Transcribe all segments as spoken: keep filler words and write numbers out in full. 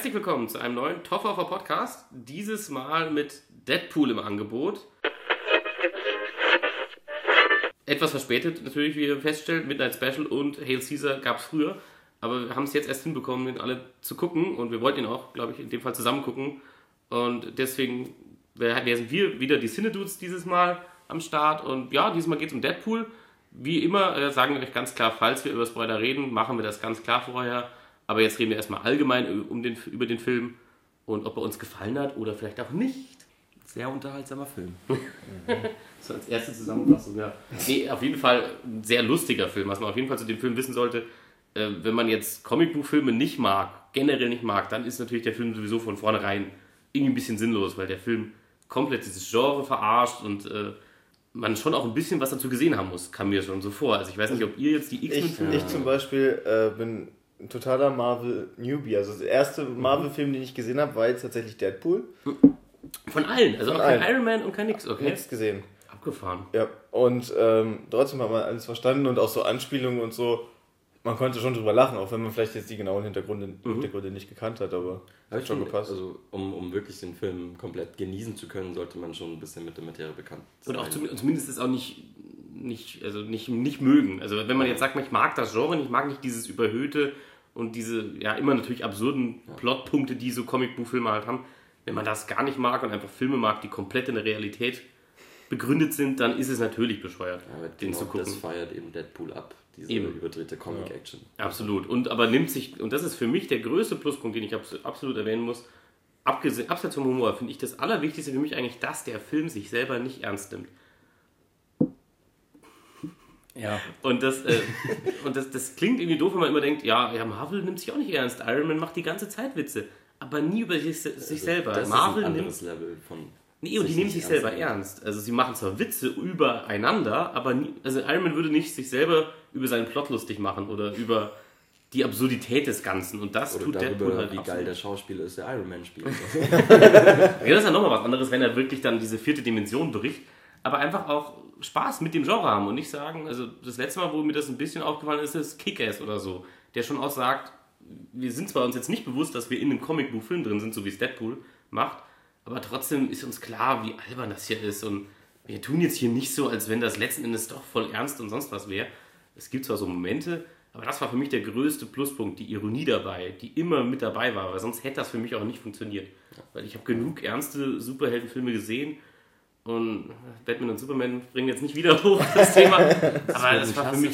Herzlich willkommen zu einem neuen Toffer Podcast. Dieses Mal mit Deadpool im Angebot. Etwas verspätet natürlich, wie ihr feststellt, Midnight Special und Hail Caesar gab es früher. Aber wir haben es jetzt erst hinbekommen, ihn alle zu gucken. Und wir wollten ihn auch, glaube ich, in dem Fall zusammen gucken. Und deswegen sind wir wieder die Cinedudes dieses Mal am Start. Und ja, diesmal geht es um Deadpool. Wie immer äh, sagen wir euch ganz klar, falls wir über Spoiler reden, machen wir das ganz klar vorher. Aber jetzt reden wir erstmal allgemein um den, über den Film und ob er uns gefallen hat oder vielleicht auch nicht. Sehr unterhaltsamer Film. So als erste Zusammenfassung, ja. Nee, auf jeden Fall ein sehr lustiger Film. Was man auf jeden Fall zu dem Film wissen sollte, äh, wenn man jetzt Comicbuchfilme nicht mag, generell nicht mag, dann ist natürlich der Film sowieso von vornherein irgendwie ein bisschen sinnlos, weil der Film komplett dieses Genre verarscht und äh, man schon auch ein bisschen was dazu gesehen haben muss, kam mir schon so vor. Also ich weiß nicht, ob ihr jetzt die X-Men-Filme... Ich, ich zum Beispiel äh, bin ein totaler Marvel-Newbie. Also der erste Marvel-Film, den ich gesehen habe, war jetzt tatsächlich Deadpool. Von allen? Also Von auch kein allen. Iron Man und kein nix, okay? Nichts gesehen. Abgefahren. Ja, und ähm, trotzdem hat man alles verstanden und auch so Anspielungen und so. Man konnte schon drüber lachen, auch wenn man vielleicht jetzt die genauen Hintergründe, mhm. Hintergründe nicht gekannt hat, aber hat schon schon gepasst. Also um, um wirklich den Film komplett genießen zu können, sollte man schon ein bisschen mit der Materie bekannt sein. Und auch zum, zumindest ist auch nicht, nicht, also nicht, nicht mögen. Also wenn man jetzt sagt, ich mag das Genre nicht, ich mag nicht dieses Überhöhte und diese ja immer natürlich absurden ja. Plotpunkte, die so Comicbuchfilme halt haben. Wenn man das gar nicht mag und einfach Filme mag, die komplett in der Realität begründet sind, dann ist es natürlich bescheuert, ja, den genau, zu gucken. Das feiert eben Deadpool ab, diese eben. überdrehte Comic-Action. Ja. Absolut. Und aber nimmt sich, und das ist für mich der größte Pluspunkt, den ich absolut erwähnen muss, abgesehen, abseits vom Humor, finde ich das Allerwichtigste für mich eigentlich, dass der Film sich selber nicht ernst nimmt. Ja. Und das, äh, und das, das klingt irgendwie doof, wenn man immer denkt, ja, ja, Marvel nimmt sich auch nicht ernst. Iron Man macht die ganze Zeit Witze, aber nie über sich, sich also, selber. Das Marvel ist ein anderes nimmt, Level von... Nee, und die nehmen sich selber ernst. Also sie machen zwar Witze übereinander, aber nie, also Iron Man würde nicht sich selber über seinen Plot lustig machen oder über die Absurdität des Ganzen. Und das oder tut darüber, Deadpool halt wie absolut. geil der Schauspieler ist, der Iron Man spielt. Ja, das ist ja nochmal was anderes, wenn er wirklich dann diese vierte Dimension bricht. Aber einfach auch Spaß mit dem Genre haben und nicht sagen, also das letzte Mal, wo mir das ein bisschen aufgefallen ist, ist Kick-Ass oder so, der schon auch sagt, wir sind zwar uns jetzt nicht bewusst, dass wir in einem Comicbuch-Film drin sind, so wie es Deadpool macht, aber trotzdem ist uns klar, wie albern das hier ist und wir tun jetzt hier nicht so, als wenn das letzten Endes doch voll ernst und sonst was wäre. Es gibt zwar so Momente, aber das war für mich der größte Pluspunkt, die Ironie dabei, die immer mit dabei war, weil sonst hätte das für mich auch nicht funktioniert. Weil ich habe genug ernste Superheldenfilme gesehen und Batman und Superman bringen jetzt nicht wieder hoch das Thema, aber das war für mich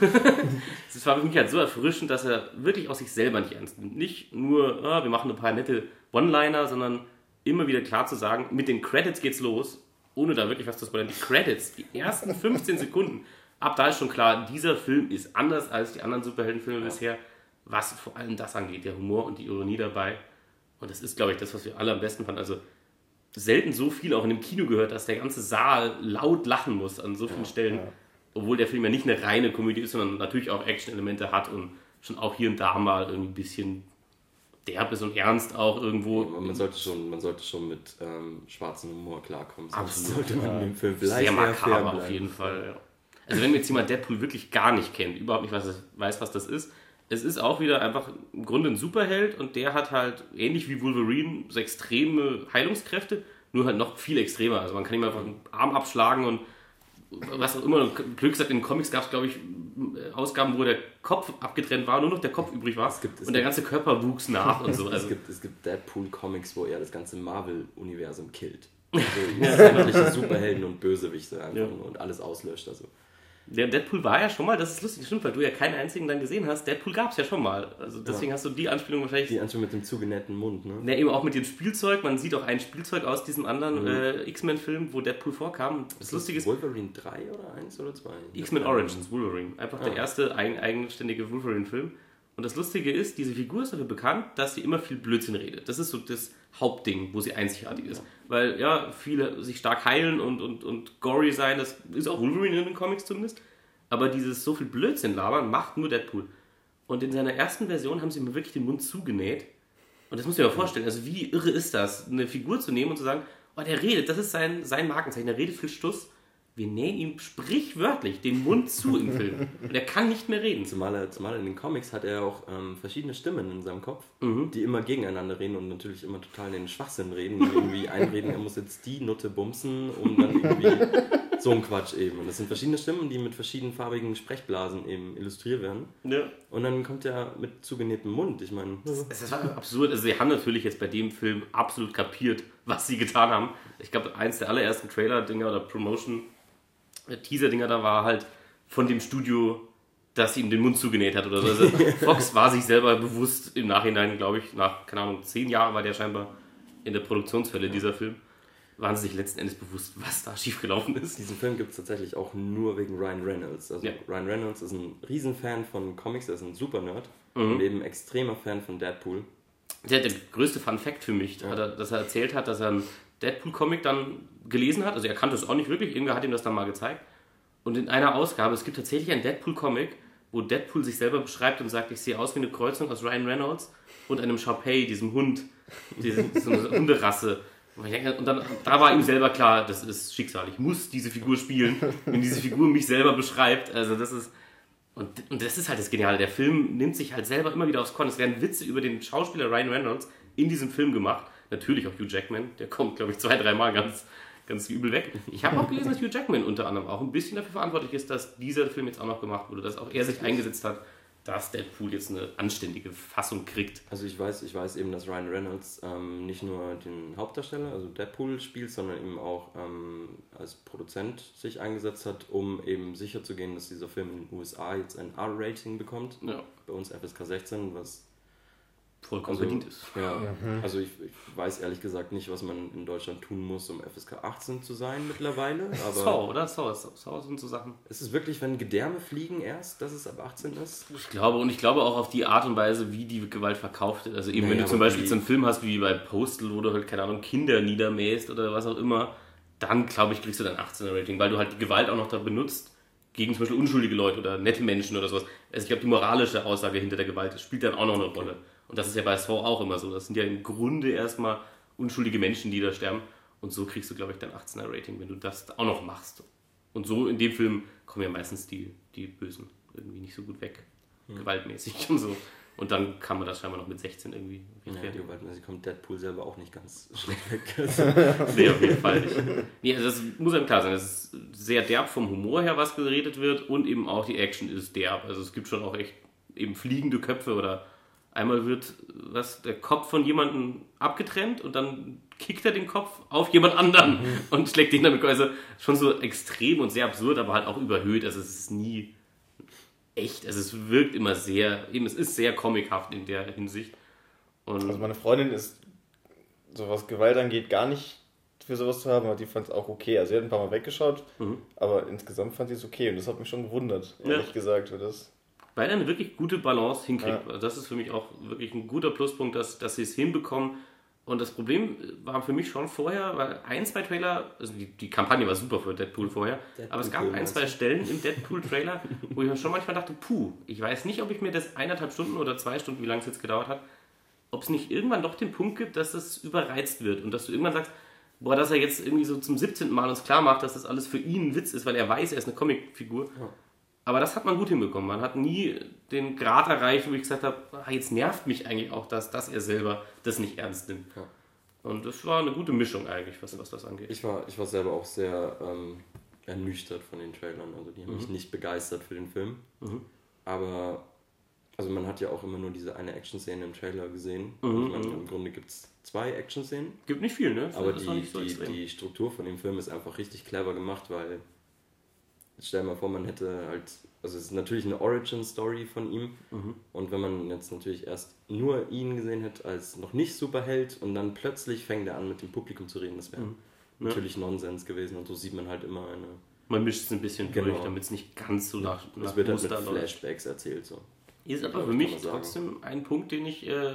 das war für mich halt so erfrischend, dass er wirklich auch sich selber nicht ernst nimmt. Nicht nur, oh, wir machen ein paar nette One-Liner, sondern immer wieder klar zu sagen, mit den Credits geht's los, ohne da wirklich was zu spoilern. Die Credits, die ersten fünfzehn Sekunden, ab da ist schon klar, dieser Film ist anders als die anderen Superheldenfilme ja. bisher, was vor allem das angeht, der Humor und die Ironie dabei. Und das ist, glaube ich, das, was wir alle am besten fanden. Also selten so viel auch in dem Kino gehört, dass der ganze Saal laut lachen muss an so vielen ja, Stellen, ja. obwohl der Film ja nicht eine reine Komödie ist, sondern natürlich auch Action-Elemente hat und schon auch hier und da mal irgendwie ein bisschen derb ist und ernst auch irgendwo. Ja, man sollte schon, man sollte schon mit ähm, schwarzem Humor klarkommen. Absolut. Sollte man den Film vielleicht sehr makaber auf jeden Fall. Ja. Also wenn jetzt jemand Deadpool wirklich gar nicht kennt, überhaupt nicht weiß, weiß, was das ist, es ist auch wieder einfach im Grunde ein Superheld und der hat halt, ähnlich wie Wolverine, so extreme Heilungskräfte, nur halt noch viel extremer. Also man kann ihm einfach einen Arm abschlagen und was auch immer. Glück gesagt, in den Comics gab es, glaube ich, Ausgaben, wo der Kopf abgetrennt war, nur noch der Kopf übrig war es gibt, es und der ganze Körper wuchs nach und so. Also es gibt, es gibt Deadpool-Comics, wo er das ganze Marvel-Universum killt. Also sämtliche Superhelden und Bösewichte einfach ja. und alles auslöscht. Also. Der Deadpool war ja schon mal, das ist lustig, stimmt, weil du ja keinen einzigen dann gesehen hast. Deadpool gab es ja schon mal. Also deswegen ja. hast du die Anspielung wahrscheinlich... Die Anspielung mit dem zugenähten Mund, ne? Ja, eben auch mit dem Spielzeug. Man sieht auch ein Spielzeug aus diesem anderen mhm. äh, X-Men-Film, wo Deadpool vorkam. Das ist Lustige ist... Wolverine drei oder eins oder zwei? X-Men Origins, Wolverine. Einfach ah. der erste eigen, eigenständige Wolverine-Film. Und das Lustige ist, diese Figur ist dafür bekannt, dass sie immer viel Blödsinn redet. Das ist so das Hauptding, wo sie einzigartig ist. Ja. Weil, ja, viele sich stark heilen und, und, und gory sein, das ist auch Wolverine in den Comics zumindest. Aber dieses so viel Blödsinn labern macht nur Deadpool. Und in seiner ersten Version haben sie mir wirklich den Mund zugenäht. Und das muss ich mir mal vorstellen. Also wie irre ist das, eine Figur zu nehmen und zu sagen, oh, der redet, das ist sein, sein Markenzeichen, der redet viel Stuss. wir nähen ihm sprichwörtlich den Mund zu im Film. Und er kann nicht mehr reden. Zumal, er, zumal in den Comics hat er auch ähm, verschiedene Stimmen in seinem Kopf, Mhm. die immer gegeneinander reden und natürlich immer total in den Schwachsinn reden. Und irgendwie einreden, er muss jetzt die Nutte bumsen, um dann irgendwie so ein Quatsch eben. Und das sind verschiedene Stimmen, die mit verschiedenfarbigen Sprechblasen eben illustriert werden. Ja. Und dann kommt er mit zugenähtem Mund. Ich meine, Es ist absurd. Also sie haben natürlich jetzt bei dem Film absolut kapiert, was sie getan haben. Ich glaube, eins der allerersten Trailer-Dinger oder Promotion-Teaser-Dinger da war halt von dem Studio, das ihm den Mund zugenäht hat oder so. Also Fox war sich selber bewusst im Nachhinein, glaube ich, nach, keine Ahnung, zehn Jahren war der scheinbar in der Produktionsfälle Ja. dieser Film, waren sie sich letzten Endes bewusst, was da schiefgelaufen ist. diesen Film gibt es tatsächlich auch nur wegen Ryan Reynolds. Also Ja. Ryan Reynolds ist ein Riesenfan von Comics, er ist ein Super-Nerd Mhm. und eben extremer Fan von Deadpool. Der, der größte Fun-Fact für mich, hat er, dass er erzählt hat, dass er einen Deadpool-Comic dann gelesen hat. Also er kannte es auch nicht wirklich, irgendwer hat ihm das dann mal gezeigt. Und in einer Ausgabe, es gibt tatsächlich einen Deadpool-Comic, wo Deadpool sich selber beschreibt und sagt, ich sehe aus wie eine Kreuzung aus Ryan Reynolds und einem Shar-Pei, diesem Hund, diese, so eine Hunderasse. Und, ich denke, und dann, da war ihm selber klar, das ist Schicksal, ich muss diese Figur spielen, wenn diese Figur mich selber beschreibt. Also das ist... Und, und das ist halt das Geniale. Der Film nimmt sich halt selber immer wieder aufs Korn. Es werden Witze über den Schauspieler Ryan Reynolds in diesem Film gemacht. Natürlich auch Hugh Jackman. Der kommt, glaube ich, zwei, dreimal ganz, ganz übel weg. Ich habe auch gelesen, dass Hugh Jackman unter anderem auch ein bisschen dafür verantwortlich ist, dass dieser Film jetzt auch noch gemacht wurde. Dass auch er sich eingesetzt hat, dass Deadpool jetzt eine anständige Fassung kriegt. Also ich weiß, ich weiß eben, dass Ryan Reynolds ähm, nicht nur den Hauptdarsteller, also Deadpool spielt, sondern eben auch ähm, als Produzent sich eingesetzt hat, um eben sicherzugehen, dass dieser Film in den U S A jetzt ein R-Rating bekommt. Ja, Bei uns F S K sechzehn, was vollkommen also, verdient ist. Ja, also ich, ich weiß ehrlich gesagt nicht, was man in Deutschland tun muss, um F S K achtzehn zu sein mittlerweile. Aber Saw, oder? Saw, Saw sind so Sachen. ist es wirklich, wenn Gedärme fliegen erst, dass es ab achtzehn ist? Ich glaube, und ich glaube auch auf die Art und Weise, wie die Gewalt verkauft wird. Also eben, wenn Naja, du zum aber Beispiel die- so einen Film hast, wie bei Postal, wo du halt, keine Ahnung, Kinder niedermähst oder was auch immer, dann, glaube ich, kriegst du dann achtzehner Rating, weil du halt die Gewalt auch noch da benutzt, gegen zum Beispiel unschuldige Leute oder nette Menschen oder sowas. Also ich glaube, die moralische Aussage hinter der Gewalt spielt dann auch noch eine Rolle. Und das ist ja bei Saw auch immer so. Das sind ja im Grunde erstmal unschuldige Menschen, die da sterben. Und so kriegst du, glaube ich, dein achtzehner Rating, wenn du das auch noch machst. Und so in dem Film kommen ja meistens die, die Bösen irgendwie nicht so gut weg. Gewaltmäßig und so. Und dann kann man das scheinbar noch mit sechzehn irgendwie Ja, die rechtfertigen. Gewaltmäßig kommt Deadpool selber auch nicht ganz schlecht weg. Nee, auf jeden Fall nicht. Nee, also das muss einem klar sein. Es ist sehr derb vom Humor her, was geredet wird. Und eben auch die Action ist derb. Also es gibt schon auch echt eben fliegende Köpfe oder einmal wird was, der Kopf von jemandem abgetrennt und dann kickt er den Kopf auf jemand anderen und schlägt den damit. Also schon so extrem und sehr absurd, aber halt auch überhöht. Also es ist nie echt. Also es wirkt immer sehr, eben es ist sehr comichaft in der Hinsicht. Und Also meine Freundin ist, so was Gewalt angeht, gar nicht für sowas zu haben, aber die fand es auch okay. Also sie hat ein paar Mal weggeschaut, Mhm. aber insgesamt fand sie es okay und das hat mich schon gewundert, ehrlich Ja. gesagt. Weil das weil er eine wirklich gute Balance hinkriegt. Also das ist für mich auch wirklich ein guter Pluspunkt, dass, dass sie es hinbekommen. Und das Problem war für mich schon vorher, weil ein, zwei Trailer, also die, die Kampagne war super für Deadpool vorher, aber es gab ein, zwei Stellen im Deadpool-Trailer, wo ich mir schon manchmal dachte, puh, ich weiß nicht, ob ich mir das eineinhalb Stunden oder zwei Stunden, wie lange es jetzt gedauert hat, ob es nicht irgendwann doch den Punkt gibt, dass es überreizt wird und dass du irgendwann sagst, boah, dass er jetzt irgendwie so zum siebzehnten Mal uns klar macht, dass das alles für ihn ein Witz ist, weil er weiß, er ist eine Comicfigur. Ja. Aber das hat man gut hinbekommen. Man hat nie den Grad erreicht, wo ich gesagt habe, ah, jetzt nervt mich eigentlich auch das, dass er selber das nicht ernst nimmt. Ja. Und das war eine gute Mischung eigentlich, was, was das angeht. Ich war, ich war selber auch sehr ähm, ernüchtert von den Trailern. Also die haben mich nicht begeistert für den Film. Mhm. Aber also man hat ja auch immer nur diese eine Action-Szene im Trailer gesehen. Mhm, Ich meine, mhm. im Grunde gibt es zwei Action-Szenen. Gibt nicht viel, ne? Das Aber ist auch die, nicht so die, extrem. die Struktur von dem Film ist einfach richtig clever gemacht, weil jetzt stell dir mal vor, man hätte halt, also es ist natürlich eine Origin-Story von ihm Mhm. und wenn man jetzt natürlich erst nur ihn gesehen hätte als noch nicht Superheld und dann plötzlich fängt er an mit dem Publikum zu reden, das wäre Mhm. Ja. natürlich Nonsens gewesen und so sieht man halt immer eine, Man mischt es ein bisschen Genau. durch, damit es nicht ganz so nach, das nach wird halt mit Muster läuft. Flashbacks erzählt so. Ist aber glaub, für kann mich man sagen. trotzdem ein Punkt, den ich äh,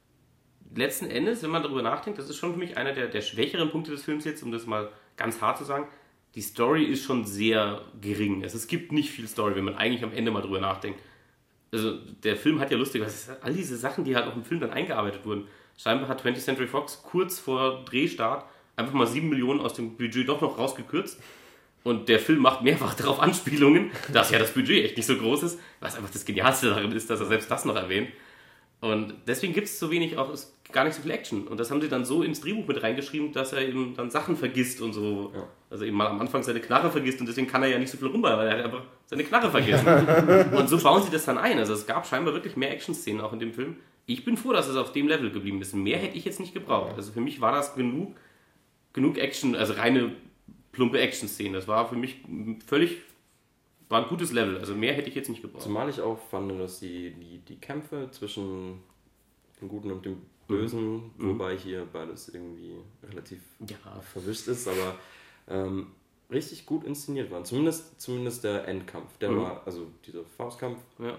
letzten Endes, wenn man darüber nachdenkt, das ist schon für mich einer der, der schwächeren Punkte des Films jetzt, um das mal ganz hart zu sagen. Die Story ist schon sehr gering. Also es gibt nicht viel Story, wenn man eigentlich am Ende mal drüber nachdenkt. Also der Film hat ja lustig, was all diese Sachen, die halt auch im Film dann eingearbeitet wurden. Scheinbar hat twentieth Century Fox kurz vor Drehstart einfach mal sieben Millionen aus dem Budget doch noch rausgekürzt. Und der Film macht mehrfach darauf Anspielungen, dass ja das Budget echt nicht so groß ist, was einfach das Genialste darin ist, dass er selbst das noch erwähnt. Und deswegen gibt es so wenig, auch ist gar nicht so viel Action. Und das haben sie dann so ins Drehbuch mit reingeschrieben, dass er eben dann Sachen vergisst und so. Ja. Also eben mal am Anfang seine Knarre vergisst und deswegen kann er ja nicht so viel rumballern, weil er hat einfach seine Knarre vergessen. Und so bauen sie das dann ein. Also es gab scheinbar wirklich mehr Action-Szenen auch in dem Film. Ich bin froh, dass es auf dem Level geblieben ist. Mehr hätte ich jetzt nicht gebraucht. Also für mich war das genug, genug Action, also reine plumpe Action-Szenen. Das war für mich völlig, war ein gutes Level. Also mehr hätte ich jetzt nicht gebraucht. Zumal ich auch fand, dass die, die, die Kämpfe zwischen dem Guten und dem Bösen, mhm. wobei hier beides irgendwie relativ ja. verwischt ist, aber ähm, richtig gut inszeniert waren. Zumindest, zumindest der Endkampf. Der mhm. war, also dieser Faustkampf, ja.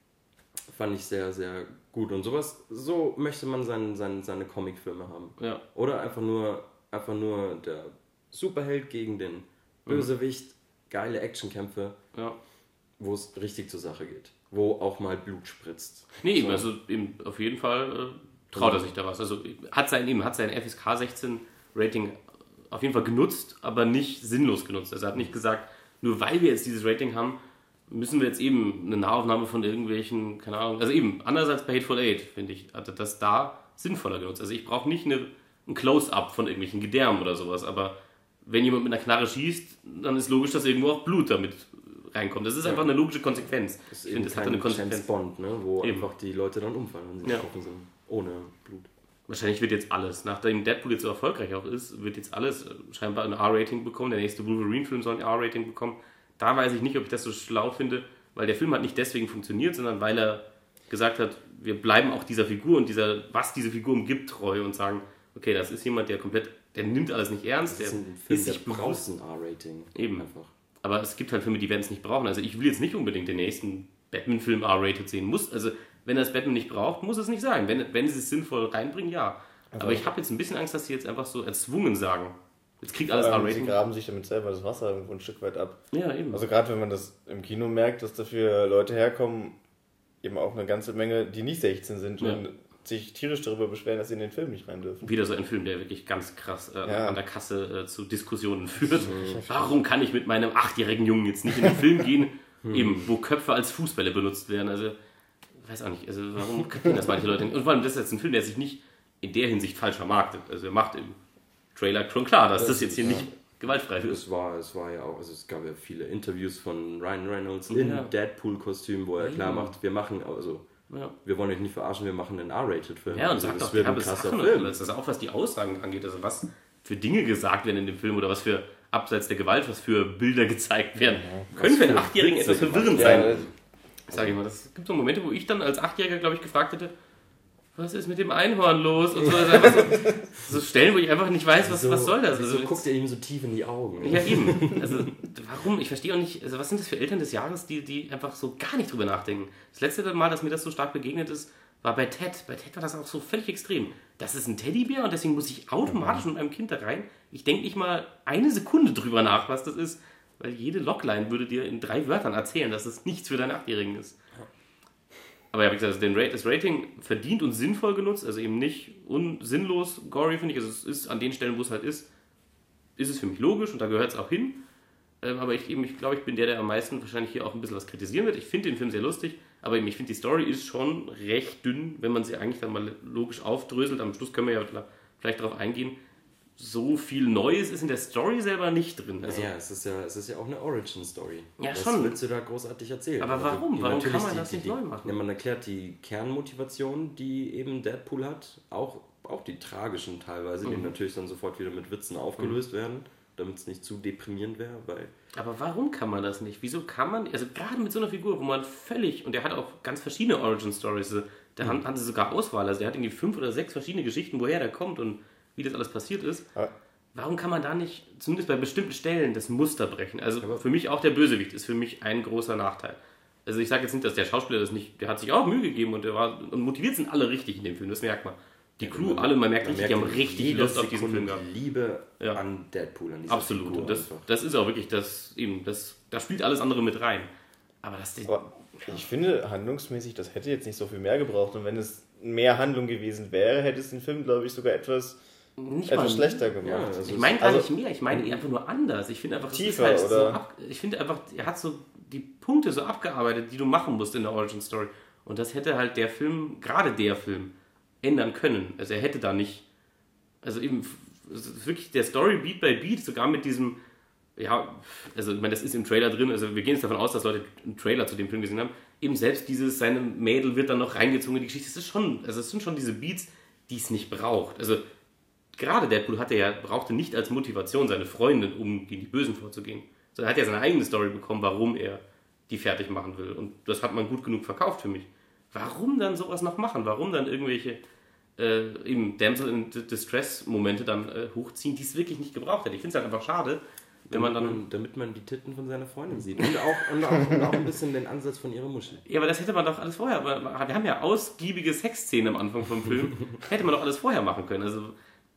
fand ich sehr, sehr gut. Und sowas, so möchte man sein, sein, seine Comicfilme haben. Ja. Oder einfach nur, einfach nur der Superheld gegen den Bösewicht, mhm. geile Actionkämpfe, ja. wo es richtig zur Sache geht. Wo auch mal Blut spritzt. Nee, so. also eben auf jeden Fall äh, traut er sich da was. Also hat sein, eben, hat sein F S K sechzehn Rating auf jeden Fall genutzt, aber nicht sinnlos genutzt. Also er hat nicht gesagt, nur weil wir jetzt dieses Rating haben, müssen wir jetzt eben eine Nahaufnahme von irgendwelchen, keine Ahnung, also eben, anders als bei Hateful Eight, finde ich, hat er das da sinnvoller genutzt. Also ich brauche nicht eine, ein Close-Up von irgendwelchen Gedärmen oder sowas, aber wenn jemand mit einer Knarre schießt, dann ist logisch, dass irgendwo auch Blut damit reinkommt. Das ist ja. einfach eine logische Konsequenz. Das ist ich finde, das hat eine Konsequenz. James Bond, ne? Wo eben. einfach die Leute dann umfallen, wenn sie ja. getroffen sind, ohne Blut. Wahrscheinlich wird jetzt alles, nachdem Deadpool jetzt so erfolgreich auch ist, wird jetzt alles scheinbar ein R-Rating bekommen. Der nächste Wolverine-Film soll ein R-Rating bekommen. Da weiß ich nicht, ob ich das so schlau finde, weil der Film hat nicht deswegen funktioniert, sondern weil er gesagt hat, wir bleiben auch dieser Figur und dieser, was diese Figur umgibt, treu und sagen, okay, das ist jemand, der komplett, der nimmt alles nicht ernst, das ist der ein Film, ist sich der braucht ein R-Rating. Eben. Einfach. Aber es gibt halt Filme, die werden es nicht brauchen. Also ich will jetzt nicht unbedingt den nächsten Batman-Film R-rated sehen. Muss, also wenn er das Batman nicht braucht, muss es nicht sein. Wenn, wenn sie es sinnvoll reinbringen, ja. Also aber ich habe jetzt ein bisschen Angst, dass sie jetzt einfach so erzwungen sagen, jetzt kriegt alles R-Rating. Sie graben sich damit selber das Wasser irgendwo ein Stück weit ab. Ja, eben. Also gerade wenn man das im Kino merkt, dass dafür Leute herkommen, eben auch eine ganze Menge, die nicht sechzehn sind ja. und sich tierisch darüber beschweren, dass sie in den Film nicht rein dürfen. Wieder so ein Film, der wirklich ganz krass äh, ja. an der Kasse äh, zu Diskussionen führt. Warum kann ich mit meinem achtjährigen Jungen jetzt nicht in den Film gehen, eben, wo Köpfe als Fußbälle benutzt werden? Also, ich weiß auch nicht, also warum kapieren das manche Leute nicht? Und vor allem, das ist jetzt ein Film, der sich nicht in der Hinsicht falsch vermarktet. Also er macht im Trailer schon klar, dass das, das jetzt hier ja. nicht gewaltfrei wird. Es war, es war ja auch, also es gab ja viele Interviews von Ryan Reynolds in ja. Deadpool-Kostüm, wo er ja. klar macht, wir machen, also ja. wir wollen euch nicht verarschen, wir machen einen R-Rated-Film. Ja, und also sagt auch, wir haben Sachen Film. Das ist auch, was die Aussagen angeht, also was für Dinge gesagt werden in dem Film oder was für, abseits der Gewalt, was für Bilder gezeigt werden. Ja. Können für einen Achtjährigen etwas verwirrend ja. sein. Sag ich mal, es gibt so Momente, wo ich dann als Achtjähriger, glaube ich, gefragt hätte, was ist mit dem Einhorn los? Und so, also so, so Stellen, wo ich einfach nicht weiß, was, so, was soll das? Also so guckt ihr ihm so tief in die Augen. Ja, eben. Also, warum? Ich verstehe auch nicht, also was sind das für Eltern des Jahres, die, die einfach so gar nicht drüber nachdenken? Das letzte Mal, dass mir das so stark begegnet ist, war bei Ted. Bei Ted war das auch so völlig extrem. Das ist ein Teddybär und deswegen muss ich automatisch mit meinem Kind da rein. Ich denke nicht mal eine Sekunde drüber nach, was das ist, weil jede Logline würde dir in drei Wörtern erzählen, dass es nichts für deinen Achtjährigen ist. Aber ja, wie gesagt, das Rating verdient und sinnvoll genutzt, also eben nicht unsinnlos gory, finde ich. Also es ist an den Stellen, wo es halt ist, ist es für mich logisch und da gehört es auch hin. Aber ich, eben, ich glaube, ich bin der, der am meisten wahrscheinlich hier auch ein bisschen was kritisieren wird. Ich finde den Film sehr lustig, aber eben, ich finde, die Story ist schon recht dünn, wenn man sie eigentlich dann mal logisch aufdröselt. Am Schluss können wir ja vielleicht darauf eingehen. So viel Neues ist in der Story selber nicht drin. Also, ja, es ist ja, es ist ja auch eine Origin-Story. Ja, Was schon. willst du da großartig erzählen? Aber warum? Also, warum kann man die, das die, nicht die, neu machen? Ja, man erklärt die Kernmotivation, die eben Deadpool hat, auch, auch die tragischen teilweise, mhm. die natürlich dann sofort wieder mit Witzen aufgelöst mhm. werden, damit es nicht zu deprimierend wäre. Weil Aber warum kann man das nicht? Wieso kann man, also gerade mit so einer Figur, wo man völlig, und der hat auch ganz verschiedene Origin-Stories, da mhm. haben sie sogar Auswahl, also der hat irgendwie fünf oder sechs verschiedene Geschichten, woher der kommt und wie das alles passiert ist. Aber warum kann man da nicht, zumindest bei bestimmten Stellen, das Muster brechen? Also für mich auch der Bösewicht ist für mich ein großer Nachteil. Also ich sage jetzt nicht, dass der Schauspieler das nicht, der hat sich auch Mühe gegeben und der war, und motiviert sind alle richtig in dem Film, das merkt man. Die ja, Crew, man, alle, man merkt man richtig, merkt, die haben richtig Lust auf diesen Film gehabt. Liebe ja. an Deadpool, an dieser Absolut. Figur Und das, das ist auch wirklich, das eben, das, da spielt alles andere mit rein. Aber das... Aber ich finde, handlungsmäßig, das hätte jetzt nicht so viel mehr gebraucht und wenn es mehr Handlung gewesen wäre, hätte es den Film, glaube ich, sogar etwas nicht etwas mal schlechter gemacht. Ja, also ich meine gar also, nicht mehr, ich meine einfach nur anders. Ich finde einfach, tiefer, halt so oder? ab, ich finde einfach, er hat so die Punkte so abgearbeitet, die du machen musst in der Origin Story. Und das hätte halt der Film, gerade der Film, ändern können. Also er hätte da nicht, also eben wirklich der Story Beat by Beat, sogar mit diesem, ja, also ich meine, das ist im Trailer drin, also wir gehen jetzt davon aus, dass Leute einen Trailer zu dem Film gesehen haben, eben selbst dieses, seine Mädel wird dann noch reingezogen in die Geschichte, das ist schon, also es sind schon diese Beats, die es nicht braucht. Also gerade Deadpool hatte ja, brauchte nicht als Motivation seine Freundin, um gegen die Bösen vorzugehen, sondern er hat ja seine eigene Story bekommen, warum er die fertig machen will. Und das hat man gut genug verkauft für mich. Warum dann sowas noch machen? Warum dann irgendwelche äh, eben Damsel in Distress-Momente dann äh, hochziehen, die es wirklich nicht gebraucht hätte? Ich finde es halt einfach schade, wenn man dann... Man, damit man die Titten von seiner Freundin sieht. Und auch, und auch, und auch ein bisschen den Ansatz von ihrer Muschel. Ja, aber das hätte man doch alles vorher... Aber wir haben ja ausgiebige Sexszenen am Anfang vom Film. Hätte man doch alles vorher machen können. Also,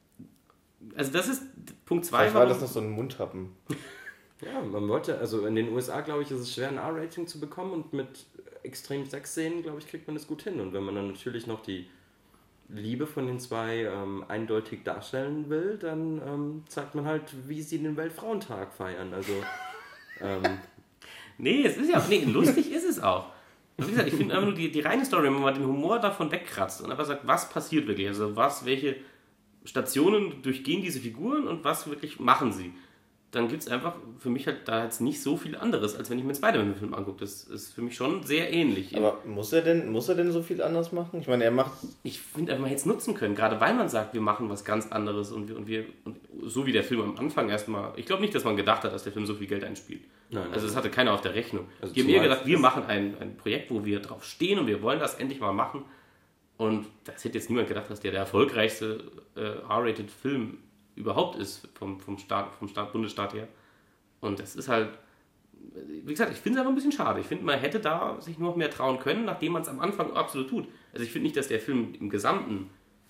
also das ist Punkt zwei. Vielleicht war das noch so ein Mundhappen. Ja, man wollte, also in den U S A, glaube ich, ist es schwer, ein R-Rating zu bekommen und mit extrem Sexszenen, glaube ich, kriegt man das gut hin. Und wenn man dann natürlich noch die Liebe von den zwei ähm, eindeutig darstellen will, dann ähm, zeigt man halt, wie sie den Weltfrauentag feiern. Also, ähm, nee, es ist ja auch, nee, lustig ist es auch. Und wie gesagt, ich finde einfach nur die, die reine Story, wenn man den Humor davon wegkratzt und einfach sagt, was passiert wirklich, also was, welche Stationen durchgehen diese Figuren und was wirklich machen sie, dann gibt es einfach für mich halt da jetzt nicht so viel anderes, als wenn ich mir einen Spider-Man-Film angucke. Das ist für mich schon sehr ähnlich. Aber muss er denn, muss er denn so viel anders machen? Ich meine, er macht... Ich finde einfach, man hätte es nutzen können, gerade weil man sagt, wir machen was ganz anderes und wir, und wir und so wie der Film am Anfang erstmal, ich glaube nicht, dass man gedacht hat, dass der Film so viel Geld einspielt. Nein, also das hatte keiner auf der Rechnung. Also die haben eher gedacht, wir machen ein, ein Projekt, wo wir drauf stehen und wir wollen das endlich mal machen. Und das hätte jetzt niemand gedacht, dass der der erfolgreichste äh, R-rated Film überhaupt ist vom, vom, Staat, vom Staat, Bundesstaat her. Und das ist halt, wie gesagt, ich finde es aber ein bisschen schade. Ich finde, man hätte da sich nur noch mehr trauen können, nachdem man es am Anfang absolut tut. Also ich finde nicht, dass der Film im Gesamten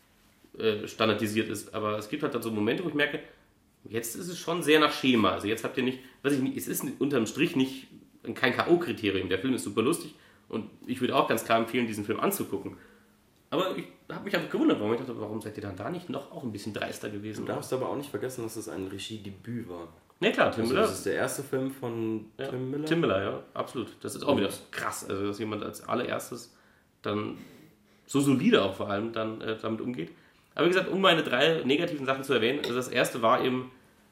äh, standardisiert ist, aber es gibt halt dann so Momente, wo ich merke, jetzt ist es schon sehr nach Schema. Also jetzt habt ihr nicht, weiß ich nicht, es ist unterm Strich nicht kein K O-Kriterium. Der Film ist super lustig und ich würde auch ganz klar empfehlen, diesen Film anzugucken. Aber ich habe mich einfach gewundert, warum ich dachte, warum seid ihr dann da nicht noch auch ein bisschen dreister gewesen? du darfst aber auch nicht vergessen, dass es ein Regiedebüt war. Ne, klar, Tim Also Miller. das ist der erste Film von Ja, Tim Miller. Tim Miller, ja, absolut. Das ist auch wieder krass, also dass jemand als allererstes dann so solide auch vor allem dann äh, damit umgeht. Aber wie gesagt, um meine drei negativen Sachen zu erwähnen, also das erste war eben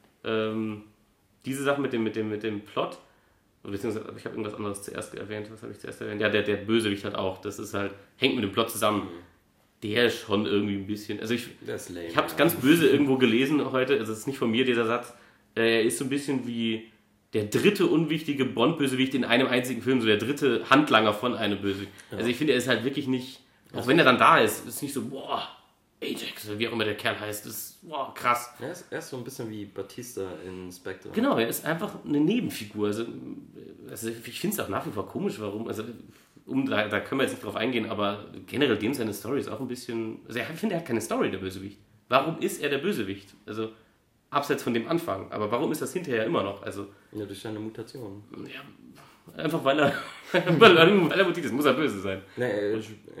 ähm, diese Sache mit dem, mit dem, mit dem Plot, beziehungsweise ich habe irgendwas anderes zuerst erwähnt, was habe ich zuerst erwähnt? Ja, der, der Bösewicht halt auch, das ist halt, hängt mit dem Plot zusammen. Der ist schon irgendwie ein bisschen, also ich, ich habe es ganz böse irgendwo gelesen heute, also es ist nicht von mir dieser Satz, er ist so ein bisschen wie der dritte unwichtige Bond-Bösewicht in einem einzigen Film, so der dritte Handlanger von einem Bösewicht. Ja. Also ich finde, er ist halt wirklich nicht, auch wenn er dann da ist, ist nicht so, boah, Ajax, wie auch immer der Kerl heißt, ist, boah, krass. Er ist, er ist so ein bisschen wie Batista in Spectre. Genau, er ist einfach eine Nebenfigur. Also, also ich finde es auch nach wie vor komisch, warum, also um, da, da können wir jetzt nicht drauf eingehen, aber generell dem seine Story ist auch ein bisschen, also ich finde, er hat keine Story, der Bösewicht. Warum ist er der Bösewicht? Also abseits von dem Anfang. Aber warum ist das hinterher immer noch? Also, ja, durch seine Mutation. Ja, einfach weil er, weil er, weil er mutig ist, muss er böse sein. Nee, äh, ja.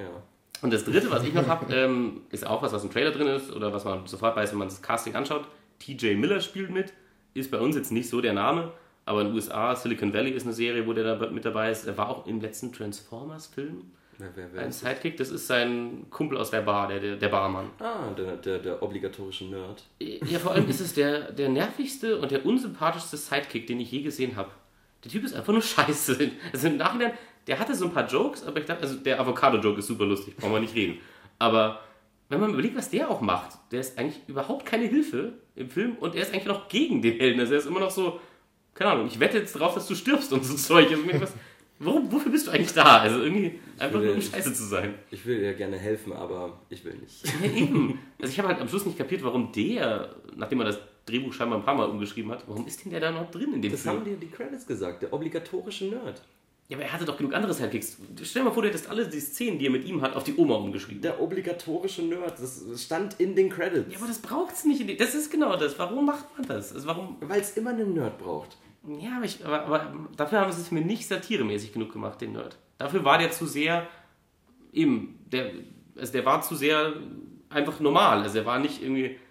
Und das dritte, was ich noch habe, ähm, ist auch was, was im Trailer drin ist oder was man sofort weiß, wenn man das Casting anschaut. T J Miller spielt mit, ist bei uns jetzt nicht so der Name, aber in den U S A, Silicon Valley ist eine Serie, wo der da mit dabei ist. Er war auch im letzten Transformers-Film. Wer, wer, wer ein Sidekick, das ist sein Kumpel aus der Bar, der, der, der Barmann. Ah, der, der, der obligatorische Nerd. Ja, vor allem ist es der, der nervigste und der unsympathischste Sidekick, den ich je gesehen habe. Der Typ ist einfach nur scheiße. Also im Nachhinein, der hatte so ein paar Jokes, aber ich dachte, also der Avocado-Joke ist super lustig, brauchen wir nicht reden. Aber wenn man überlegt, was der auch macht, der ist eigentlich überhaupt keine Hilfe im Film und er ist eigentlich noch gegen den Helden. Also er ist immer noch so, keine Ahnung, ich wette jetzt drauf, dass du stirbst und so Zeug. Also was, warum, wofür bist du eigentlich da? Also irgendwie einfach nur um scheiße zu sein. Ich will dir gerne helfen, aber ich will nicht. Ja, eben. Also ich habe halt am Schluss nicht kapiert, warum der, nachdem er das Drehbuch scheinbar ein paar Mal umgeschrieben hat, warum ist denn der da noch drin in dem das Film? Das haben dir die Credits gesagt, der obligatorische Nerd. Ja, aber er hatte doch genug andere Sidekicks. Stell dir mal vor, du hättest alle die Szenen, die er mit ihm hat, auf die Oma umgeschrieben. Der obligatorische Nerd, das stand in den Credits. Ja, aber das braucht's nicht. In die, das ist genau das. Warum macht man das? Also warum? Weil es immer einen Nerd braucht. Ja, aber, ich, aber, aber dafür haben sie es mir nicht satiremäßig genug gemacht, den Nerd. Dafür war der zu sehr, eben, der, also der war zu sehr einfach normal. Also er war nicht irgendwie,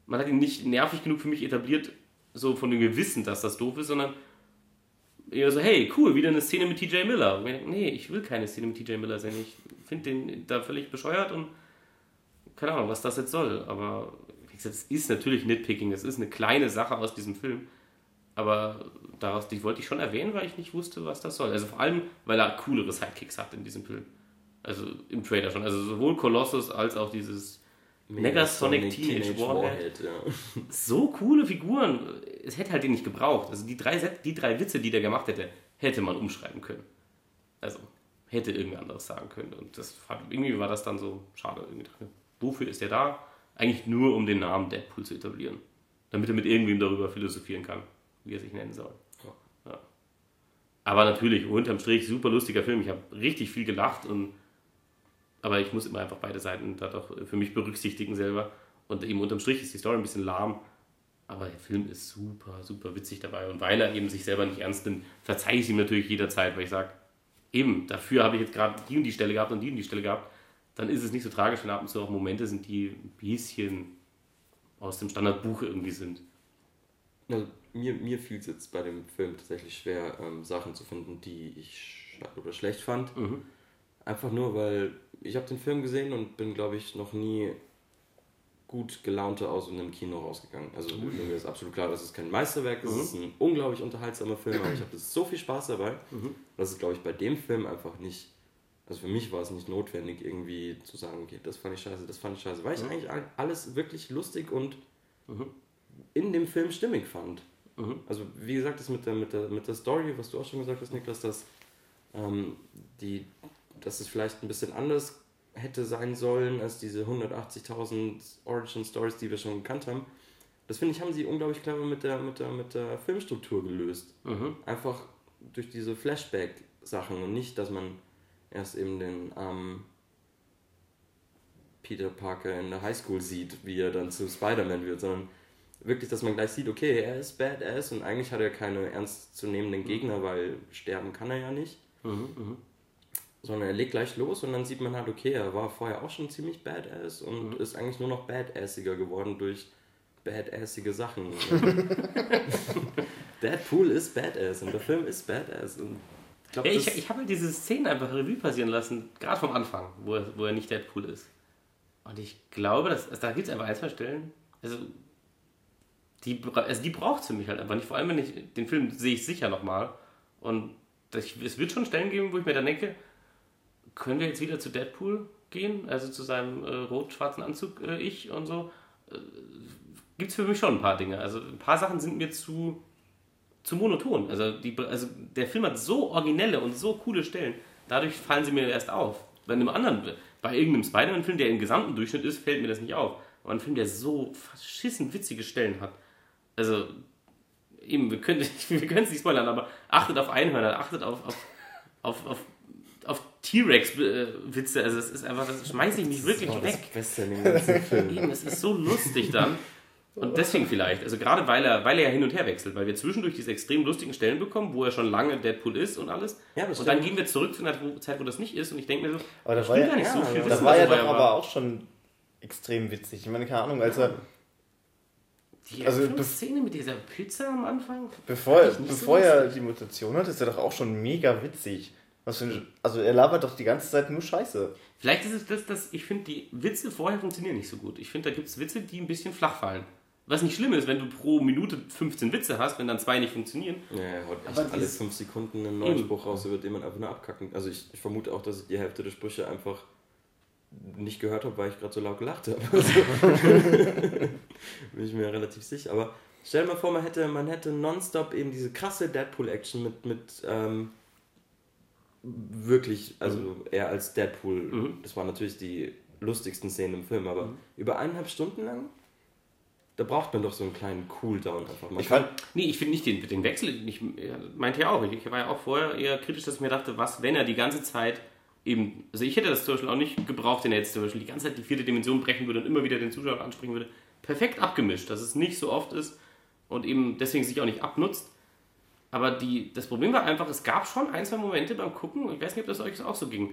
man hat ihn nicht nervig genug für mich etabliert, so von dem Gewissen, dass das doof ist, sondern eher so, hey, cool, wieder eine Szene mit T J Miller. Und ich denke, nee, ich will keine Szene mit T J Miller sehen. Ich finde den da völlig bescheuert und keine Ahnung, was das jetzt soll. Aber wie gesagt, es ist natürlich Nitpicking, es ist eine kleine Sache aus diesem Film. Aber daraus, die wollte ich schon erwähnen, weil ich nicht wusste, was das soll. Also vor allem, weil er coolere Sidekicks hat in diesem Film. Also im Trailer schon. Also sowohl Colossus als auch dieses Negasonic Teenage Warhead. Ja. So coole Figuren. Es hätte halt den nicht gebraucht. Also die drei, die drei Witze, die der gemacht hätte, hätte man umschreiben können. Also hätte irgendwer anderes sagen können. Und das irgendwie war das dann so schade. Wofür ist der da? Eigentlich nur, um den Namen Deadpool zu etablieren. Damit er mit irgendwem darüber philosophieren kann, wie er sich nennen soll. Ja. Ja. Aber natürlich, unterm Strich, super lustiger Film. Ich habe richtig viel gelacht. Und, aber ich muss immer einfach beide Seiten da doch für mich berücksichtigen selber. Und eben unterm Strich ist die Story ein bisschen lahm. Aber der Film ist super, super witzig dabei. Und weil er eben sich selber nicht ernst nimmt, verzeihe ich es ihm natürlich jederzeit, weil ich sage, eben, dafür habe ich jetzt gerade die und die Stelle gehabt und die und die Stelle gehabt. Dann ist es nicht so tragisch, wenn ab und zu auch Momente sind, die ein bisschen aus dem Standardbuch irgendwie sind. Also mir, mir fiel es jetzt bei dem Film tatsächlich schwer, ähm, Sachen zu finden, die ich sch- oder schlecht fand. Mhm. Einfach nur, weil ich habe den Film gesehen und bin, glaube ich, noch nie gut gelaunter aus einem Kino rausgegangen. Also mhm. mir ist absolut klar, das ist kein Meisterwerk, es mhm. ist ein unglaublich unterhaltsamer Film, aber ich habe so viel Spaß dabei. Mhm. Das ist, glaube ich, bei dem Film einfach nicht, also für mich war es nicht notwendig, irgendwie zu sagen, okay, das fand ich scheiße, das fand ich scheiße, weil ich mhm. eigentlich alles wirklich lustig und mhm. in dem Film stimmig fand. Mhm. Also wie gesagt, das mit der, mit, der, mit der Story, was du auch schon gesagt hast, Niklas, dass, ähm, die, dass es vielleicht ein bisschen anders hätte sein sollen als diese hundertachtzigtausend Origin-Stories, die wir schon gekannt haben. Das finde ich, haben sie unglaublich clever mit der, mit der, mit der Filmstruktur gelöst. Mhm. Einfach durch diese Flashback-Sachen und nicht, dass man erst eben den ähm, Peter Parker in der Highschool sieht, wie er dann zu Spider-Man wird, sondern wirklich, dass man gleich sieht, okay, er ist Badass und eigentlich hat er keine ernstzunehmenden Gegner, weil sterben kann er ja nicht. Mhm, mh. Sondern er legt gleich los und dann sieht man halt, okay, er war vorher auch schon ziemlich Badass und mhm. ist eigentlich nur noch badassiger geworden durch badassige Sachen. Deadpool ist Badass und der Film ist Badass. Und ich glaub, ja, ich ich habe halt diese Szene einfach Revue passieren lassen, gerade vom Anfang, wo er, wo er nicht Deadpool ist. Und ich glaube, dass, also da gibt es einfach ein, zwei Stellen, also die, also die braucht es für mich halt einfach nicht. Vor allem, wenn ich den Film sehe ich sicher nochmal. Und das, es wird schon Stellen geben, wo ich mir dann denke, können wir jetzt wieder zu Deadpool gehen? Also zu seinem äh, rot-schwarzen Anzug, äh, ich und so. Äh, gibt es für mich schon ein paar Dinge. Also ein paar Sachen sind mir zu, zu monoton. Also, die, also der Film hat so originelle und so coole Stellen. Dadurch fallen sie mir erst auf. Bei einem anderen, bei irgendeinem Spider-Man-Film, der im gesamten Durchschnitt ist, fällt mir das nicht auf. Aber ein Film, der so verschissen witzige Stellen hat. Also, eben, wir können wir können es nicht spoilern, aber achtet auf Einhörner, achtet auf, auf, auf, auf, auf T-Rex-Witze. Also, es ist einfach, das schmeiße ich nicht wirklich das weg. Das Beste in dem ganzen Film. Eben, es ist so lustig dann. Und deswegen vielleicht, also gerade weil er, weil er ja hin und her wechselt, weil wir zwischendurch diese extrem lustigen Stellen bekommen, wo er schon lange Deadpool ist und alles. Ja, und dann gehen wir zurück zu einer Zeit, wo das nicht ist und ich denke mir so, aber da war ja, gar nicht ja, so viel. Da war ja doch aber auch schon extrem witzig. Ich meine, keine Ahnung, als er... Die also be- Szene mit dieser Pizza am Anfang? Bevor, bevor so er die Mutation hat, ist er doch auch schon mega witzig. Was für ein, also er labert doch die ganze Zeit nur Scheiße. Vielleicht ist es das, dass ich finde, die Witze vorher funktionieren nicht so gut. Ich finde, da gibt es Witze, die ein bisschen flach fallen. Was nicht schlimm ist, wenn du pro Minute fünfzehn Witze hast, wenn dann zwei nicht funktionieren. Ja, er haut echt alle fünf Sekunden einen neuen Spruch raus, über den man einfach nur abkacken. Also ich, ich vermute auch, dass ich die Hälfte der Sprüche einfach nicht gehört habe, weil ich gerade so laut gelacht habe. Also, bin ich mir relativ sicher. Aber stell dir mal vor, man hätte, man hätte nonstop eben diese krasse Deadpool-Action mit, mit ähm, wirklich, also mhm. er als Deadpool, mhm. das waren natürlich die lustigsten Szenen im Film, aber mhm. über eineinhalb Stunden lang, da braucht man doch so einen kleinen Cooldown einfach mal. Ich fand, nee, ich finde nicht den, den Wechsel, ich meinte ja auch, ich war ja auch vorher eher kritisch, dass ich mir dachte, was, wenn er die ganze Zeit eben, also ich hätte das zum Beispiel auch nicht gebraucht, wenn er jetzt zum Beispiel die ganze Zeit die vierte Dimension brechen würde und immer wieder den Zuschauer ansprechen würde. Perfekt abgemischt, dass es nicht so oft ist und eben deswegen sich auch nicht abnutzt. Aber die, das Problem war einfach, es gab schon ein, zwei Momente beim Gucken, ich weiß nicht, ob das euch auch so ging.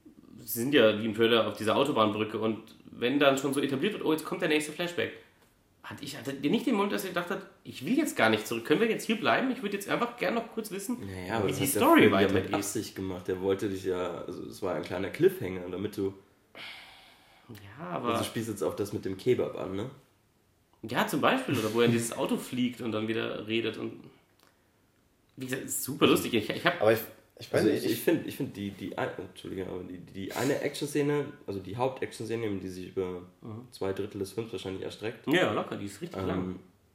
Sie sind ja wie im Trailer auf dieser Autobahnbrücke und wenn dann schon so etabliert wird, oh, jetzt kommt der nächste Flashback, Hatte ich hatte nicht den Moment, dass ihr gedacht habt, ich will jetzt gar nicht zurück. Können wir jetzt hier bleiben? Ich würde jetzt einfach gerne noch kurz wissen, naja, aber wie das die hat der Story Film ja weitergeht. mit Absicht gemacht. Der wollte dich ja, also es war ein kleiner Cliffhanger, damit du, Ja, aber... also du spielst jetzt auf das mit dem Kebab an, ne? Ja, zum Beispiel. Oder wo er in dieses Auto fliegt und dann wieder redet. Und wie gesagt, ist super lustig. Ich, ich hab, Aber ich, ich weiß Also nicht, ich, ich finde, ich find die, die, ein- Entschuldige, aber die, die eine Action-Szene, also die Haupt-Action-Szene, die sich über Mhm. zwei Drittel des Films wahrscheinlich erstreckt, ja, locker, die ist richtig lang. ähm,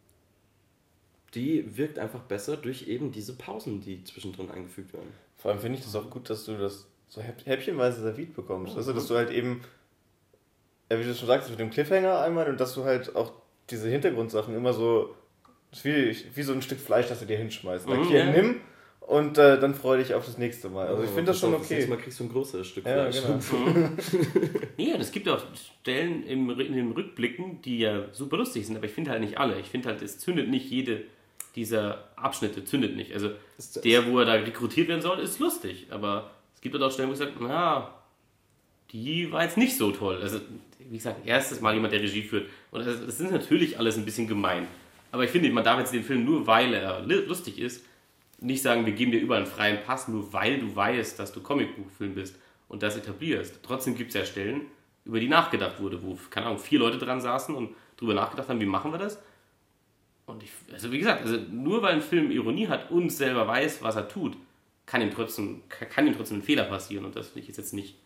die wirkt einfach besser durch eben diese Pausen, die zwischendrin eingefügt werden. vor allem finde ich das auch gut, dass du das so häpp- häppchenweise serviert bekommst. Also, dass du halt eben, ja, wie du schon sagst, mit dem Cliffhanger einmal und dass du halt auch diese Hintergrundsachen immer so, das ist wie, wie so ein Stück Fleisch, das du dir hinschmeißt. Sag Mhm, hier, ja. nimm und äh, dann freu dich auf das nächste Mal. Also, ich finde das schon Das okay. nächste Mal kriegst du ein größeres Stück Ja, Fleisch. genau. Nee, und es gibt auch Stellen im, in den Rückblicken, die ja super lustig sind, aber ich finde halt nicht alle. Ich finde halt, es zündet nicht jede dieser Abschnitte, zündet nicht. Also Ist- der, wo er da rekrutiert werden soll, ist lustig, aber es gibt halt auch Stellen, wo ich sage, na, die war jetzt nicht so toll. Also, wie gesagt, erstes Mal jemand, der Regie führt. Und das, das ist natürlich alles ein bisschen gemein. Aber ich finde, man darf jetzt den Film nur, weil er li- lustig ist, nicht sagen, wir geben dir überall einen freien Pass, nur weil du weißt, dass du Comicbuchfilm bist und das etablierst. Trotzdem gibt es ja Stellen, über die nachgedacht wurde, wo, keine Ahnung, vier Leute dran saßen und drüber nachgedacht haben, wie machen wir das? Und ich, also wie gesagt, also nur weil ein Film Ironie hat und selber weiß, was er tut, kann ihm trotzdem, kann ihm trotzdem ein Fehler passieren. Und das finde ich jetzt nicht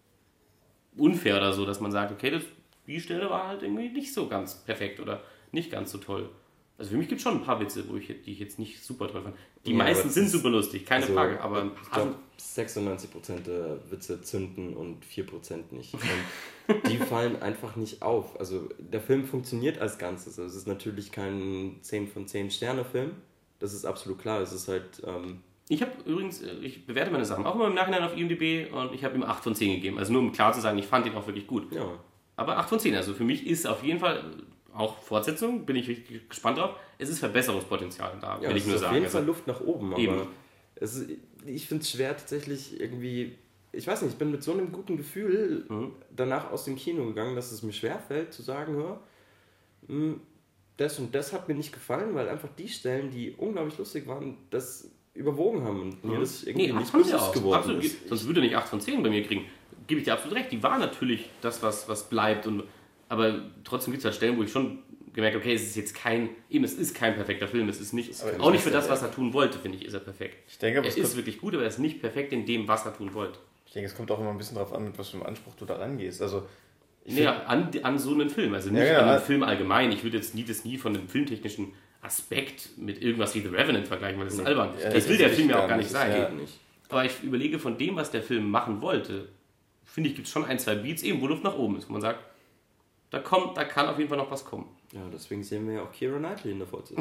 unfair oder so, dass man sagt, okay, das, die Stelle war halt irgendwie nicht so ganz perfekt oder nicht ganz so toll. Also für mich gibt es schon ein paar Witze, wo ich, die ich jetzt nicht super toll fand. Die Ja, meisten aber sind das super lustig, keine Also, Frage, aber ein ich paar glaube, sechsundneunzig Prozent der Witze zünden und vier Prozent nicht. Und die fallen einfach nicht auf. Also der Film funktioniert als Ganzes. Also, es ist natürlich kein zehn von zehn Sterne Film. Das ist absolut klar. Es ist halt... Ähm, Ich habe übrigens, äh, ich bewerte meine Sachen auch immer im Nachhinein auf I M D B und ich habe ihm acht von zehn gegeben. Also nur um klar zu sagen, ich fand ihn auch wirklich gut. ja, Aber acht von zehn, also für mich ist auf jeden Fall auch Fortsetzung, bin ich richtig gespannt drauf. Es ist Verbesserungspotenzial da, ja will es ich nur ist auf sagen. jeden Also, Fall Luft nach oben. Aber Eben. es ist, ich finde es schwer tatsächlich irgendwie... Ich weiß nicht, ich bin mit so einem guten Gefühl Mhm. danach aus dem Kino gegangen, dass es mir schwerfällt zu sagen, hör, mh, das und das hat mir nicht gefallen, weil einfach die Stellen, die unglaublich lustig waren, das überwogen haben und mir das irgendwie nee, nicht haben sie bewusst auch. geworden Absolut. ist. Sonst würde er nicht acht von zehn bei mir kriegen. Gebe ich dir absolut recht. Die war natürlich das, was, was bleibt. Und, aber trotzdem gibt es halt Stellen, wo ich schon gemerkt habe, okay, es ist jetzt kein, eben es ist kein perfekter Film. Es ist nicht, Aber auch nicht für das, was er tun wollte, finde ich, ist er perfekt. Ich denke, aber Er es ist kommt, wirklich gut, aber er ist nicht perfekt in dem, was er tun wollte. ich denke, es kommt auch immer ein bisschen darauf an, mit was für einem Anspruch du da rangehst. Also, ich Nee, an, an so einen Film, also nicht Ja, genau. an den Film allgemein. Ich würde jetzt nie das nie von dem filmtechnischen Aspekt mit irgendwas wie The Revenant vergleichen, weil das ist albern. Ja, das will der will Film ich ja auch gar gar nicht nicht. sein. Ja. Geht nicht. Aber ich überlege von dem, was der Film machen wollte, finde ich, gibt es schon ein, zwei Beats, eben wo Luft nach oben ist, wo man sagt, da kommt, da kann auf jeden Fall noch was kommen. Ja, deswegen sehen wir ja auch Keira Knightley in der Fortsetzung.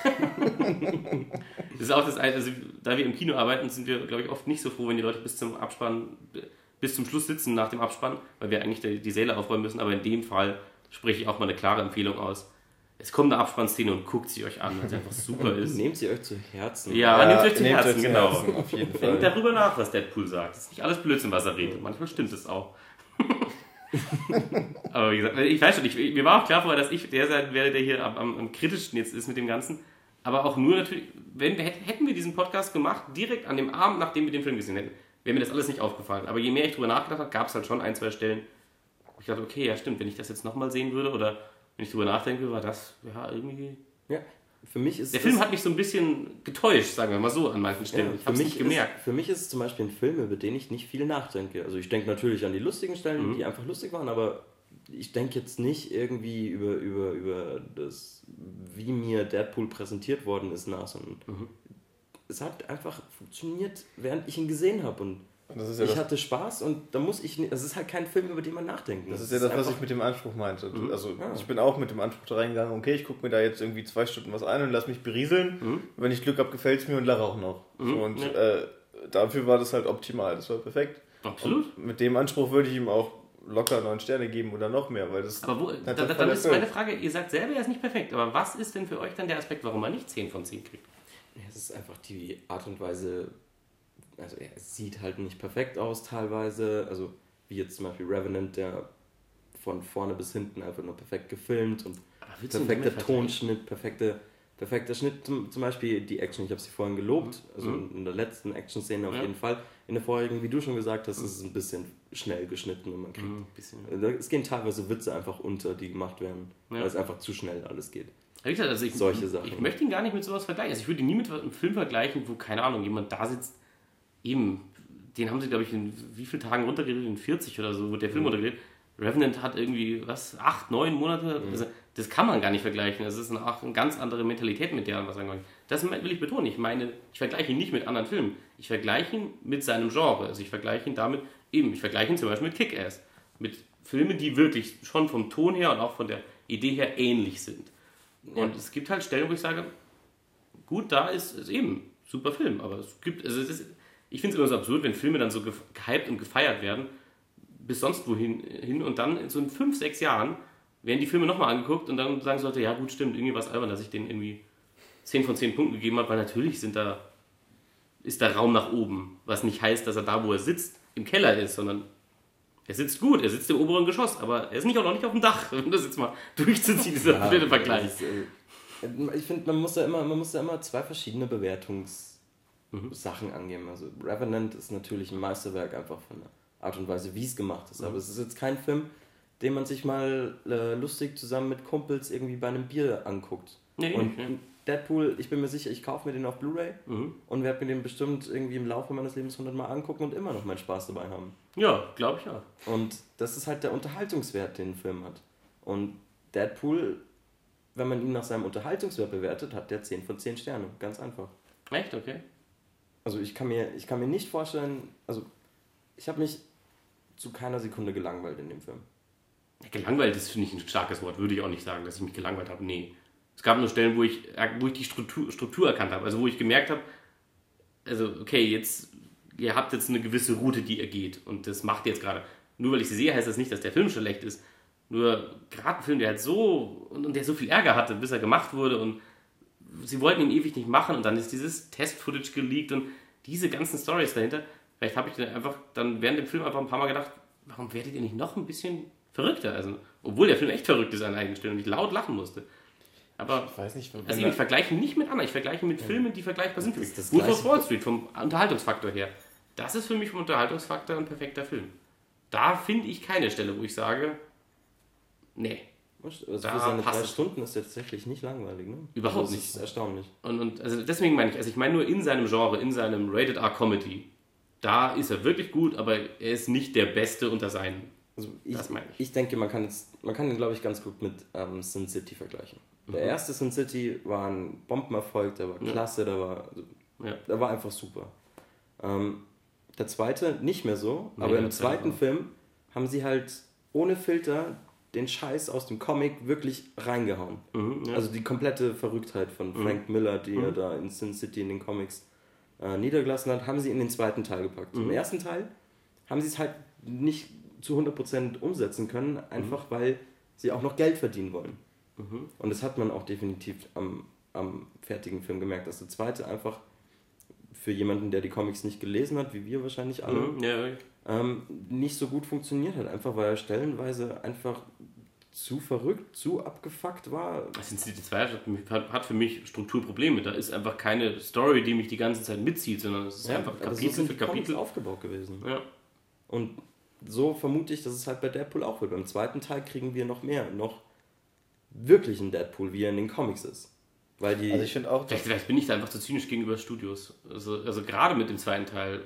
Das ist auch das, also da wir im Kino arbeiten, sind wir, glaube ich, oft nicht so froh, wenn die Leute bis zum Abspann, bis zum Schluss sitzen nach dem Abspann, weil wir eigentlich die, die Säle aufräumen müssen, aber in dem Fall spreche ich auch mal eine klare Empfehlung aus. Es kommt eine Abspannszene und guckt sie euch an, weil es einfach super ist. Nehmt sie euch zu Herzen. Ja, Ja, nehmt euch zu nehmt Herzen, euch zu genau. Herzen, auf jeden Denkt Fall. darüber nach, was Deadpool sagt. Es ist nicht alles Blödsinn, was er redet. Manchmal stimmt es auch. Aber wie gesagt, ich weiß schon, ich, mir war auch klar vorher, dass ich der sein werde, der hier am, am, am kritischsten jetzt ist mit dem Ganzen. Aber auch nur natürlich, wenn wir, hätten wir diesen Podcast gemacht, direkt an dem Abend, nachdem wir den Film gesehen hätten, wäre mir das alles nicht aufgefallen. Aber je mehr ich drüber nachgedacht habe, gab es halt schon ein, zwei Stellen, wo ich dachte, okay, ja stimmt, wenn ich das jetzt nochmal sehen würde oder wenn ich drüber nachdenke, war das ja irgendwie... Ja, für mich ist Der das, Film hat mich so ein bisschen getäuscht, sagen wir mal so, an manchen Stellen. ja, ich für habe es mich nicht gemerkt. Ist, für mich ist es zum Beispiel ein Film, über den ich nicht viel nachdenke. Also ich denke natürlich an die lustigen Stellen, Mhm. die einfach lustig waren, aber ich denke jetzt nicht irgendwie über, über, über das, wie mir Deadpool präsentiert worden ist, nach, sondern Mhm. es hat einfach funktioniert, während ich ihn gesehen habe und Und das ist ja ich das, hatte Spaß und da muss ich nicht, es ist halt kein Film, über den man nachdenken das muss. ist ja das, was einfach- ich mit dem Anspruch meinte. Mhm. Also Ja. ich bin auch mit dem Anspruch da reingegangen, okay, ich gucke mir da jetzt irgendwie zwei Stunden was ein und lass mich berieseln. Mhm. Wenn ich Glück habe, gefällt es mir und lache auch noch. Mhm, So, und ja. äh, dafür war das halt optimal, das war perfekt. Absolut. Und mit dem Anspruch würde ich ihm auch locker neun Sterne geben oder noch mehr, weil das Aber wo, hat da, er da, voll dann ist erfüllt. meine Frage, ihr sagt selber, er ist nicht perfekt, aber was ist denn für euch dann der Aspekt, warum er nicht zehn von zehn kriegt? Ja, es ist einfach die Art und Weise, also er sieht halt nicht perfekt aus teilweise, also wie jetzt zum Beispiel Revenant, der von vorne bis hinten einfach nur perfekt gefilmt und Aber perfekter Tonschnitt, perfekte, perfekter Schnitt, zum, zum Beispiel die Action, ich habe sie vorhin gelobt, also mhm. in der letzten Action-Szene auf ja. jeden Fall. In der vorherigen, wie du schon gesagt hast, mhm. ist es ein bisschen schnell geschnitten und man kriegt, mhm, bisschen, ja. es gehen teilweise Witze einfach unter, die gemacht werden, ja. weil es einfach zu schnell alles geht. Ja, gesagt, also ich, Solche Sachen. Ich möchte ihn gar nicht mit sowas vergleichen, also ich würde ihn nie mit einem Film vergleichen, wo, keine Ahnung, jemand da sitzt, eben, den haben sie, glaube ich, in wie vielen Tagen runtergeredet, in vierzig oder so, wird der Film mhm. runtergeredet. Revenant hat irgendwie, was, acht, neun Monate, mhm. also, das kann man gar nicht vergleichen. Das ist eine, auch eine ganz andere Mentalität, mit der was angeht. Das will ich betonen. Ich meine, ich vergleiche ihn nicht mit anderen Filmen. Ich vergleiche ihn mit seinem Genre. Also ich vergleiche ihn damit, eben, ich vergleiche ihn zum Beispiel mit Kick-Ass. Mit Filmen, die wirklich schon vom Ton her und auch von der Idee her ähnlich sind. Ja. Und es gibt halt Stellen, wo ich sage, gut, da ist es eben super Film. Aber es gibt, also es ist, ich finde es immer so absurd, wenn Filme dann so gehypt und gefeiert werden, bis sonst wohin hin und dann in so in fünf, sechs Jahren werden die Filme nochmal angeguckt und dann sagen sollte, ja gut, stimmt, irgendwie war es albern, dass ich denen irgendwie zehn von zehn Punkten gegeben habe, weil natürlich sind da, ist da Raum nach oben, was nicht heißt, dass er da, wo er sitzt, im Keller ist, sondern er sitzt gut, er sitzt im oberen Geschoss, aber er ist nicht auch noch nicht auf dem Dach, um das jetzt mal durchzuziehen, dieser ja, Vergleich. Ist, äh, ich finde, man muss da immer, man muss da immer zwei verschiedene Bewertungssachen mhm. angeben. Also Revenant ist natürlich ein Meisterwerk einfach von der Art und Weise, wie es gemacht ist, mhm. aber es ist jetzt kein Film, den man sich mal äh, lustig zusammen mit Kumpels irgendwie bei einem Bier anguckt. Nee, und nee. Deadpool, ich bin mir sicher, ich kaufe mir den auf Blu-ray mhm. und werde mir den bestimmt irgendwie im Laufe meines Lebens hundertmal angucken und immer noch meinen Spaß dabei haben. Ja, glaube ich auch. Und das ist halt der Unterhaltungswert, den ein Film hat. Und Deadpool, wenn man ihn nach seinem Unterhaltungswert bewertet, hat der zehn von zehn Sterne. Ganz einfach. Echt? Okay. Also ich kann mir, ich kann mir nicht vorstellen, also ich habe mich zu keiner Sekunde gelangweilt in dem Film. Gelangweilt ist, finde ich, ein starkes Wort. Würde ich auch nicht sagen, dass ich mich gelangweilt habe. Nee. Es gab nur Stellen, wo ich, wo ich die Struktur, Struktur erkannt habe. Also wo ich gemerkt habe, also okay, jetzt, ihr habt jetzt eine gewisse Route, die ihr geht. Und das macht ihr jetzt gerade. Nur weil ich sie sehe, heißt das nicht, dass der Film schlecht ist. Nur gerade ein Film, der halt so, und, und der so viel Ärger hatte, bis er gemacht wurde. Und sie wollten ihn ewig nicht machen. Und dann ist dieses Test-Footage geleakt und diese ganzen Storys dahinter. Vielleicht habe ich dann einfach dann während dem Film einfach ein paar Mal gedacht, warum werdet ihr nicht noch ein bisschen verrückter? Also, obwohl der Film echt verrückt ist an einigen Stellen und ich laut lachen musste. Aber ich weiß nicht, wenn also ich vergleiche ihn nicht mit anderen, ich vergleiche ihn mit ja. Filmen, die vergleichbar sind. Wolf of Wall Street, vom Unterhaltungsfaktor her. Das ist für mich vom Unterhaltungsfaktor ein perfekter Film. Da finde ich keine Stelle, wo ich sage, nee. Also für seine drei Stunden ist er tatsächlich nicht langweilig, ne? Überhaupt nicht. Das ist erstaunlich. Und, und also deswegen meine ich, also ich meine nur in seinem Genre, in seinem Rated R Comedy, da ist er wirklich gut, aber er ist nicht der Beste unter seinen. Also ich, das meine ich. Ich denke, man kann jetzt, man kann ihn, glaube ich, ganz gut mit ähm, Sin City vergleichen. Mhm. Der erste Sin City war ein Bombenerfolg, der war ja. klasse, der war, also, ja. der war einfach super. Ähm, der zweite nicht mehr so, nee, aber im zweiten Film haben sie halt ohne Filter den Scheiß aus dem Comic wirklich reingehauen. Mhm, ja. Also die komplette Verrücktheit von Frank mhm. Miller, die mhm. er da in Sin City in den Comics äh, niedergelassen hat, haben sie in den zweiten Teil gepackt. Mhm. Im ersten Teil haben sie es halt nicht zu hundert Prozent umsetzen können, einfach mhm. weil sie auch noch Geld verdienen wollen. Mhm. Und das hat man auch definitiv am, am fertigen Film gemerkt, dass der zweite einfach für jemanden, der die Comics nicht gelesen hat, wie wir wahrscheinlich alle, mhm. ja. ähm, nicht so gut funktioniert hat. Einfach weil er stellenweise einfach zu verrückt, zu abgefuckt war. Sin City zwei hat, hat für mich Strukturprobleme. Da ist einfach keine Story, die mich die ganze Zeit mitzieht, sondern es ist ja, einfach Kapitel so sind für Kapitel Comics aufgebaut gewesen. Ja. Und so vermute ich, dass es halt bei Deadpool auch wird. Beim zweiten Teil kriegen wir noch mehr, noch wirklich einen Deadpool, wie er in den Comics ist. Weil die also ich finde auch... Vielleicht, vielleicht bin ich da einfach zu zynisch gegenüber Studios. Also, also gerade mit dem zweiten Teil,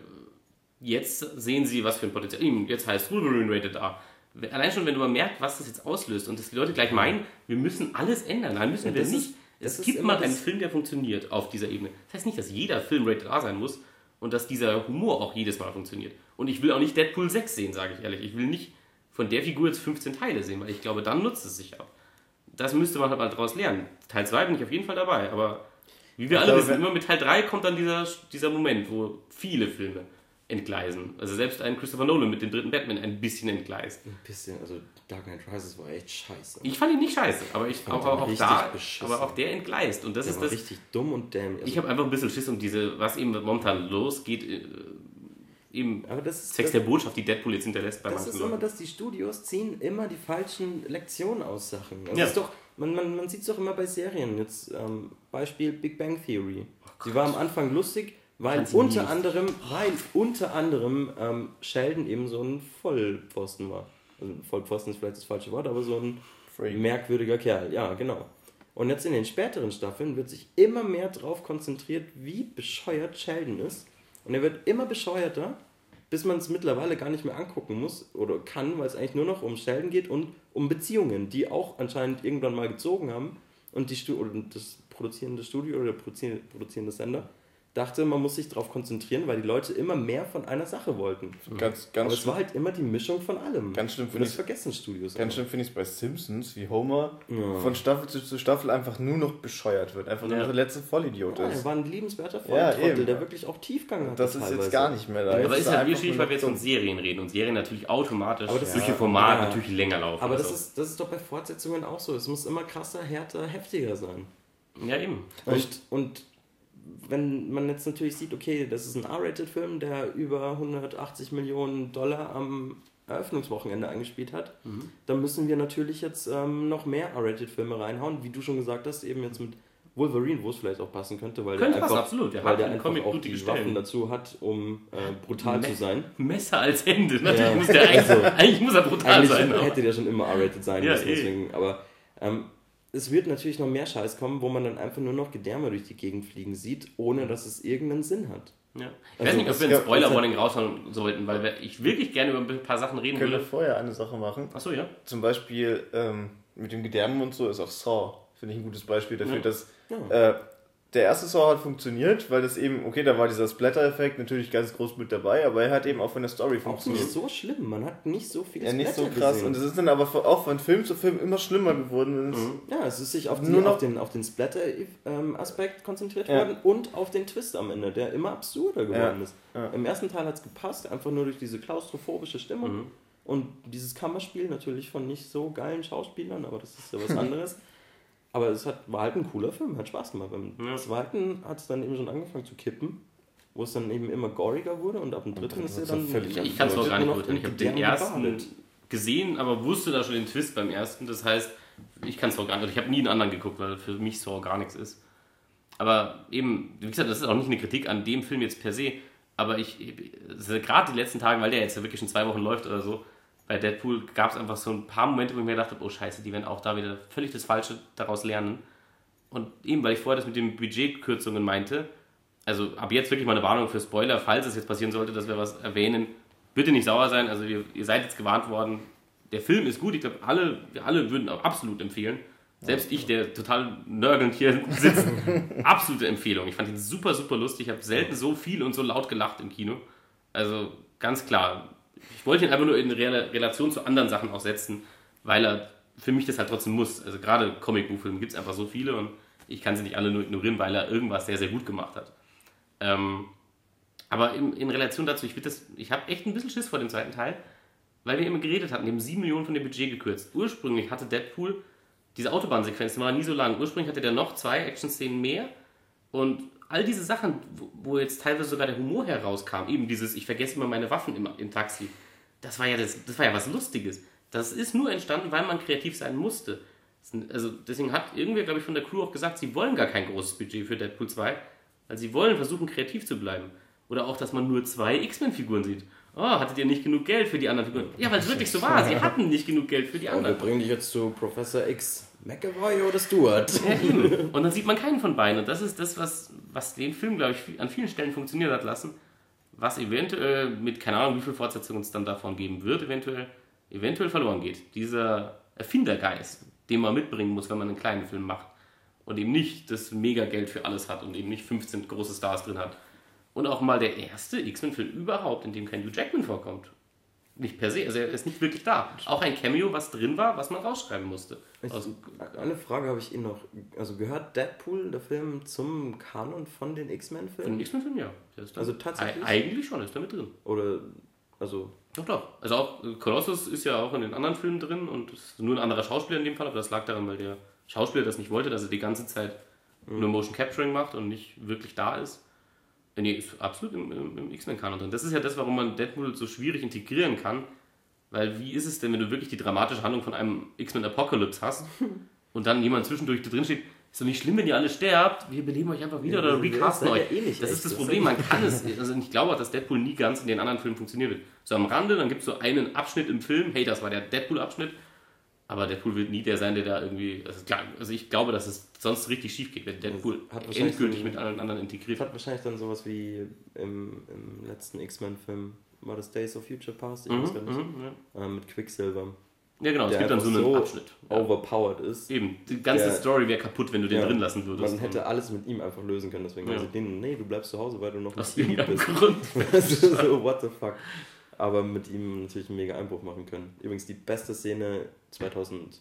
jetzt sehen sie, was für ein Potenzial... Jetzt heißt Wolverine Rated R. Allein schon, wenn du mal merkst, was das jetzt auslöst und dass die Leute gleich meinen, wir müssen alles ändern. Nein, müssen ja, wir nicht. Ist, es gibt mal einen Film, der funktioniert auf dieser Ebene. Das heißt nicht, dass jeder Film Rated R sein muss und dass dieser Humor auch jedes Mal funktioniert. Und ich will auch nicht Deadpool sechs sehen, sage ich ehrlich. Ich will nicht von der Figur jetzt fünfzehn Teile sehen, weil ich glaube, dann nutzt es sich auch. Das müsste man halt mal daraus lernen. Teil zwei bin ich auf jeden Fall dabei, aber wie wir ich alle glaube, wissen, immer mit Teil drei kommt dann dieser, dieser Moment, wo viele Filme entgleisen. Also selbst ein Christopher Nolan mit dem dritten Batman ein bisschen entgleist. Ein bisschen, also Dark Knight Rises war echt scheiße. Ich fand ihn nicht scheiße, aber ich, ich auch, auch da, aber auch der entgleist. Und das der ist war das. richtig dumm und dämlich. Also ich habe einfach ein bisschen Schiss um diese, was eben momentan losgeht. eben Aber das ist Sex das, der Botschaft, die Deadpool jetzt hinterlässt bei Das manchen ist immer, Leuten. dass die Studios ziehen immer die falschen Lektionen aus Sachen. Das Ja. ist doch, man man, man sieht es doch immer bei Serien. Jetzt ähm, Beispiel Big Bang Theory. Sie war am Anfang lustig, weil fand sie nie unter lustig. anderem, weil unter anderem ähm, Sheldon eben so ein Vollpfosten war. Also Vollpfosten ist vielleicht das falsche Wort, aber so ein Freak. merkwürdiger Kerl. Ja, genau. Und jetzt in den späteren Staffeln wird sich immer mehr darauf konzentriert, wie bescheuert Sheldon ist. Und er wird immer bescheuerter, bis man es mittlerweile gar nicht mehr angucken muss oder kann, weil es eigentlich nur noch um Sheldon geht und um Beziehungen, die auch anscheinend irgendwann mal gezogen haben. Und die Stu- oder das produzierende Studio oder der produzierende, produzierende Sender dachte, man muss sich darauf konzentrieren, weil die Leute immer mehr von einer Sache wollten. Ganz, Aber ganz es war halt immer die Mischung von allem. Ganz schlimm Und finde das ich- vergessen Studios. Ganz auch. schlimm finde ich es bei Simpsons, wie Homer Ja. von Staffel zu, zu Staffel einfach nur noch bescheuert wird. Einfach nur Ja. noch der letzte Vollidiot Ja, er ist. war ein liebenswerter Ja, Volltrottel, eben. der wirklich auch Tiefgang hatte. Das ist teilweise. jetzt gar nicht mehr da. Aber Jetzt ist halt er wie einfach schwierig, nur weil wir jetzt noch von Serien reden und Serien natürlich automatisch Aber das durch ist- ihr Format ja. natürlich länger laufen. Aber das also. ist, das ist doch bei Fortsetzungen auch so. Es muss immer krasser, härter, heftiger sein. Ja, eben. Und, und wenn man jetzt natürlich sieht, okay, das ist ein R-Rated-Film, der über hundertachtzig Millionen Dollar am Eröffnungswochenende eingespielt hat, Mhm. dann müssen wir natürlich jetzt ähm, noch mehr R-Rated-Filme reinhauen, wie du schon gesagt hast, eben jetzt mit Wolverine, wo es vielleicht auch passen könnte, weil Könnte der passen, einfach, absolut. Der weil hat der im einfach Comic auch gute die Stellen. Waffen dazu hat, um äh, brutal zu sein. Messer als Hände. Natürlich Ja. muss der eigentlich, Also, eigentlich muss er brutal Eigentlich sein. aber- hätte der schon immer R-Rated sein Ja, müssen, eh. deswegen, aber ähm, es wird natürlich noch mehr Scheiß kommen, wo man dann einfach nur noch Gedärme durch die Gegend fliegen sieht, ohne dass es irgendeinen Sinn hat. Ja. Ich Also, weiß nicht, ob es wir ein gab- Spoiler-Warning raushauen sollten, weil wir- ich wirklich gerne über ein paar Sachen reden Können wir würde. vorher eine Sache machen? Achso, ja. Zum Beispiel ähm, mit dem Gedärmen und so ist auch Saw, finde ich ein gutes Beispiel dafür, Ja. dass Ja. äh, der erste Saw hat funktioniert, weil das eben, okay, da war dieser Splatter-Effekt natürlich ganz groß mit dabei, aber er hat eben auch von der Story Auch funktioniert. nicht so schlimm, man hat nicht so viel Ja, nicht so Splatter krass. gesehen. Und es ist dann aber von- auch von Film zu Film immer schlimmer geworden. wenn es- Ja, es ist sich auf, die, Nur noch- auf den, auf den Splatter-Aspekt konzentriert Ja. worden und auf den Twist am Ende, der immer absurder geworden Ja. ist. Ja. Im ersten Teil hat es gepasst, einfach nur durch diese klaustrophobische Stimmung Mhm. und dieses Kammerspiel natürlich von nicht so geilen Schauspielern, aber das ist ja was anderes. Aber es hat, war halt ein cooler Film, hat Spaß gemacht. Beim Ja. zweiten hat es dann eben schon angefangen zu kippen, wo es dann eben immer goriger wurde und ab dem dritten dritten ist er wird's dann dann... völlig Ich kann es auch wird gar nicht nur noch beurteilen. Ich in habe den Gedärme ersten gebadet. gesehen, aber wusste da schon den Twist beim ersten. Das heißt, ich kann es auch gar nicht. Ich habe nie einen anderen geguckt, weil für mich so gar nichts ist. Aber eben, wie gesagt, das ist auch nicht eine Kritik an dem Film jetzt per se. Aber ich, gerade die letzten Tage, weil der jetzt ja wirklich schon zwei Wochen läuft oder so, bei Deadpool gab es einfach so ein paar Momente, wo ich mir gedacht habe, oh scheiße, die werden auch da wieder völlig das Falsche daraus lernen. Und eben, weil ich vorher das mit den Budgetkürzungen meinte, also ab jetzt wirklich mal eine Warnung für Spoiler, falls es jetzt passieren sollte, dass wir was erwähnen, bitte nicht sauer sein, also ihr, ihr seid jetzt gewarnt worden, der Film ist gut, ich glaube, alle, wir alle würden auch absolut empfehlen. Selbst ich, der total nörgelnd hier sitzt, absolute Empfehlung. Ich fand ihn super, super lustig, ich habe selten so viel und so laut gelacht im Kino. Also ganz klar, ich wollte ihn einfach nur in Re- Relation zu anderen Sachen auch setzen, weil er für mich das halt trotzdem muss. Also gerade Comic-Buch-Filme gibt es einfach so viele und ich kann sie nicht alle nur ignorieren, weil er irgendwas sehr, sehr gut gemacht hat. Ähm, aber in, in Relation dazu, ich, ich habe echt ein bisschen Schiss vor dem zweiten Teil, weil wir immer geredet hatten, die haben sieben Millionen von dem Budget gekürzt. Ursprünglich hatte Deadpool, diese Autobahnsequenz, die war nie so lang, ursprünglich hatte der noch zwei Action-Szenen mehr und all diese Sachen, wo, wo jetzt teilweise sogar der Humor herauskam, eben dieses, ich vergesse immer meine Waffen im, im Taxi, das war ja das, das war ja was Lustiges. Das ist nur entstanden, weil man kreativ sein musste. Also deswegen hat irgendwer, glaube ich, von der Crew auch gesagt, sie wollen gar kein großes Budget für Deadpool zwei, weil sie wollen versuchen, kreativ zu bleiben. Oder auch, dass man nur zwei X-Men-Figuren sieht. Oh, hattet ihr nicht genug Geld für die anderen Figuren? Ja, weil es wirklich so war. Sie hatten nicht genug Geld für die Und wir anderen. bringen dich jetzt zu Professor X. McAvoy oder Stewart? Ja, eben. Und dann sieht man keinen von beiden. Und das ist das, was, was den Film, glaube ich, an vielen Stellen funktioniert hat lassen. Was eventuell mit, keine Ahnung, wie viel Fortsetzungen es dann davon geben wird, eventuell, eventuell verloren geht. Dieser Erfindergeist, den man mitbringen muss, wenn man einen kleinen Film macht. Und eben nicht das Mega-Geld für alles hat und eben nicht fünfzehn große Stars drin hat. Und auch mal der erste X-Men-Film überhaupt, in dem kein Hugh Jackman vorkommt. Nicht per se, also er ist nicht wirklich da. Auch ein Cameo, was drin war, was man rausschreiben musste. Ich, Also, eine Frage habe ich Ihnen noch. Also gehört Deadpool, der Film, zum Kanon von den für X-Men-Filmen? den X-Men-Film, ja. Der ist da. Also tatsächlich? E- Eigentlich schon, ist da mit drin. Oder, also, Doch, doch. Also auch äh, Colossus ist ja auch in den anderen Filmen drin und ist nur ein anderer Schauspieler in dem Fall, aber das lag daran, weil der Schauspieler das nicht wollte, dass er die ganze Zeit nur Motion Capturing macht und nicht wirklich da ist. Nee, ist absolut im, im, im X-Men-Kanon drin. Das ist ja das, warum man Deadpool so schwierig integrieren kann. Weil wie ist es denn, wenn du wirklich die dramatische Handlung von einem X-Men-Apocalypse hast und dann jemand zwischendurch da drin steht, ist doch nicht schlimm, wenn ihr alle sterbt, wir beleben euch einfach wieder ja, oder recasten euch. Ja eh das echt, ist das, das Problem, man kann es, also ich glaube auch, dass Deadpool nie ganz in den anderen Filmen funktioniert wird. So am Rande, dann gibt es so einen Abschnitt im Film, hey, das war der Deadpool-Abschnitt, aber Deadpool wird nie der sein, der da irgendwie, also, klar, also ich glaube, dass es sonst richtig schief geht, wenn Deadpool endgültig mit allen anderen integriert. Hat wahrscheinlich dann sowas wie im, im letzten X-Men-Film, war das Days of Future Past, ich mhm, weiß gar nicht, mhm, ja. äh, mit Quicksilver. Ja genau, es gibt dann so einen so Abschnitt. Overpowered ist. Eben, die ganze der, Story wäre kaputt, wenn du den ja, drin lassen würdest. Man hätte alles mit ihm einfach lösen können, deswegen ja. also den, nee, du bleibst zu Hause, weil du noch nicht geliebt bist. Grund. So, what the fuck. Aber mit ihm natürlich einen mega Einbruch machen können. Übrigens die beste Szene zwanzig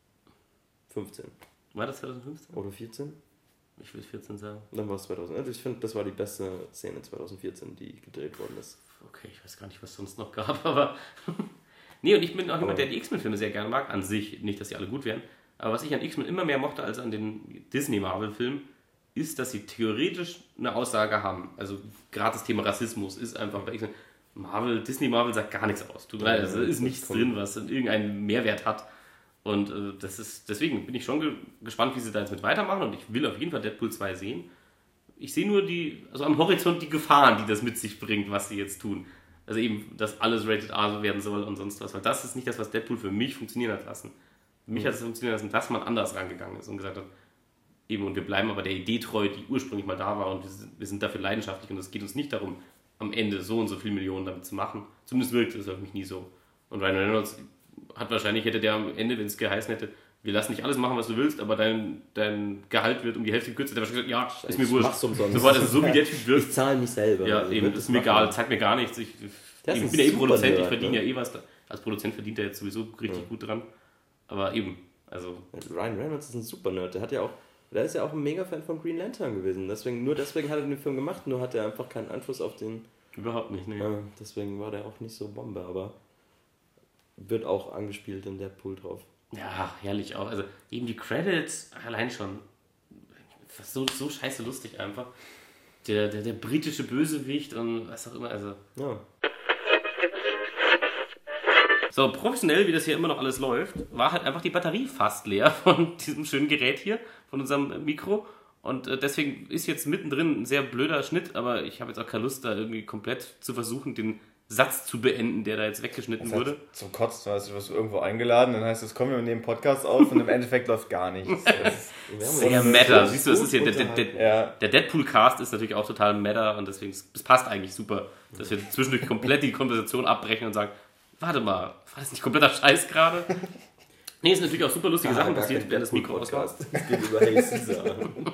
fünfzehn. War das zwanzig fünfzehn? Oder vierzehn? Ich will vierzehn sagen. Dann war es zweitausend. Also ich finde, das war die beste Szene zwanzig vierzehn, die gedreht worden ist. Okay, ich weiß gar nicht, was es sonst noch gab, aber... Nee, und ich bin auch jemand, der die X-Men-Filme sehr gerne mag, an sich, nicht, dass sie alle gut wären, aber was ich an X-Men immer mehr mochte als an den Disney-Marvel-Filmen, ist, dass sie theoretisch eine Aussage haben. Also gerade das Thema Rassismus ist einfach bei X-Men, Marvel, Disney-Marvel sagt gar nichts aus. Tut mir leid, also ist nichts drin, was irgendeinen Mehrwert hat. Und äh, das ist, deswegen bin ich schon ge- gespannt, wie sie da jetzt mit weitermachen und ich will auf jeden Fall Deadpool zwei sehen. Ich sehe nur die, also am Horizont die Gefahren, die das mit sich bringt, was sie jetzt tun. Also eben, dass alles Rated R werden soll und sonst was. Weil das ist nicht das, was Deadpool für mich funktionieren hat lassen. Für mich mhm. hat es funktionieren lassen, dass man anders rangegangen ist und gesagt hat, eben, und wir bleiben aber der Idee treu, die ursprünglich mal da war und wir sind, wir sind dafür leidenschaftlich und es geht uns nicht darum, am Ende so und so viele Millionen damit zu machen. Zumindest wirkt es auf mich nie so. Und Ryan Reynolds hat wahrscheinlich, hätte der am Ende, wenn es geheißen hätte, wir lassen nicht alles machen, was du willst, aber dein, dein Gehalt wird um die Hälfte gekürzt. Der hat wahrscheinlich gesagt, ja, ist mir wurscht. So, so wie der Typ wirkt. Ich zahle mich selber. Ja, also eben, ist mir egal, zeig mir gar nichts. Ich, ich bin ja eh Produzent, Nerd, ich verdiene ne? ja eh was. Als Produzent verdient er jetzt sowieso richtig ja. gut dran. Aber eben, also... Ryan Reynolds ist ein super Nerd. Der hat ja auch, der ist ja auch ein Mega-Fan von Green Lantern gewesen. Deswegen, nur deswegen hat er den Film gemacht, nur hat er einfach keinen Einfluss auf den... Überhaupt nicht, ne. Ja, deswegen war der auch nicht so Bombe, aber wird auch angespielt in Deadpool drauf. Ja, herrlich auch. Also eben die Credits allein schon so, so scheiße lustig einfach. Der, der, der britische Bösewicht und was auch immer, also... Ja. So, professionell, wie das hier immer noch alles läuft, war halt einfach die Batterie fast leer von diesem schönen Gerät hier, von unserem Mikro. Und äh, deswegen ist jetzt mittendrin ein sehr blöder Schnitt, aber ich habe jetzt auch keine Lust, da irgendwie komplett zu versuchen, den Satz zu beenden, der da jetzt weggeschnitten das wurde. Zum Kotzen, weißt du, du wirst irgendwo eingeladen, dann heißt es, komm, wir nehmen Podcast auf und im Endeffekt läuft gar nichts. Sehr meta. Siehst du, das ist hier, der, der, der, ja. der Deadpool-Cast ist natürlich auch total meta und deswegen, es passt eigentlich super, dass wir zwischendurch komplett die Konversation abbrechen und sagen, warte mal, war das nicht kompletter Scheiß gerade? Nee, es sind natürlich auch super lustige ja, Sachen passiert, während das Mikro aus war. Es geht über Hey Caesar.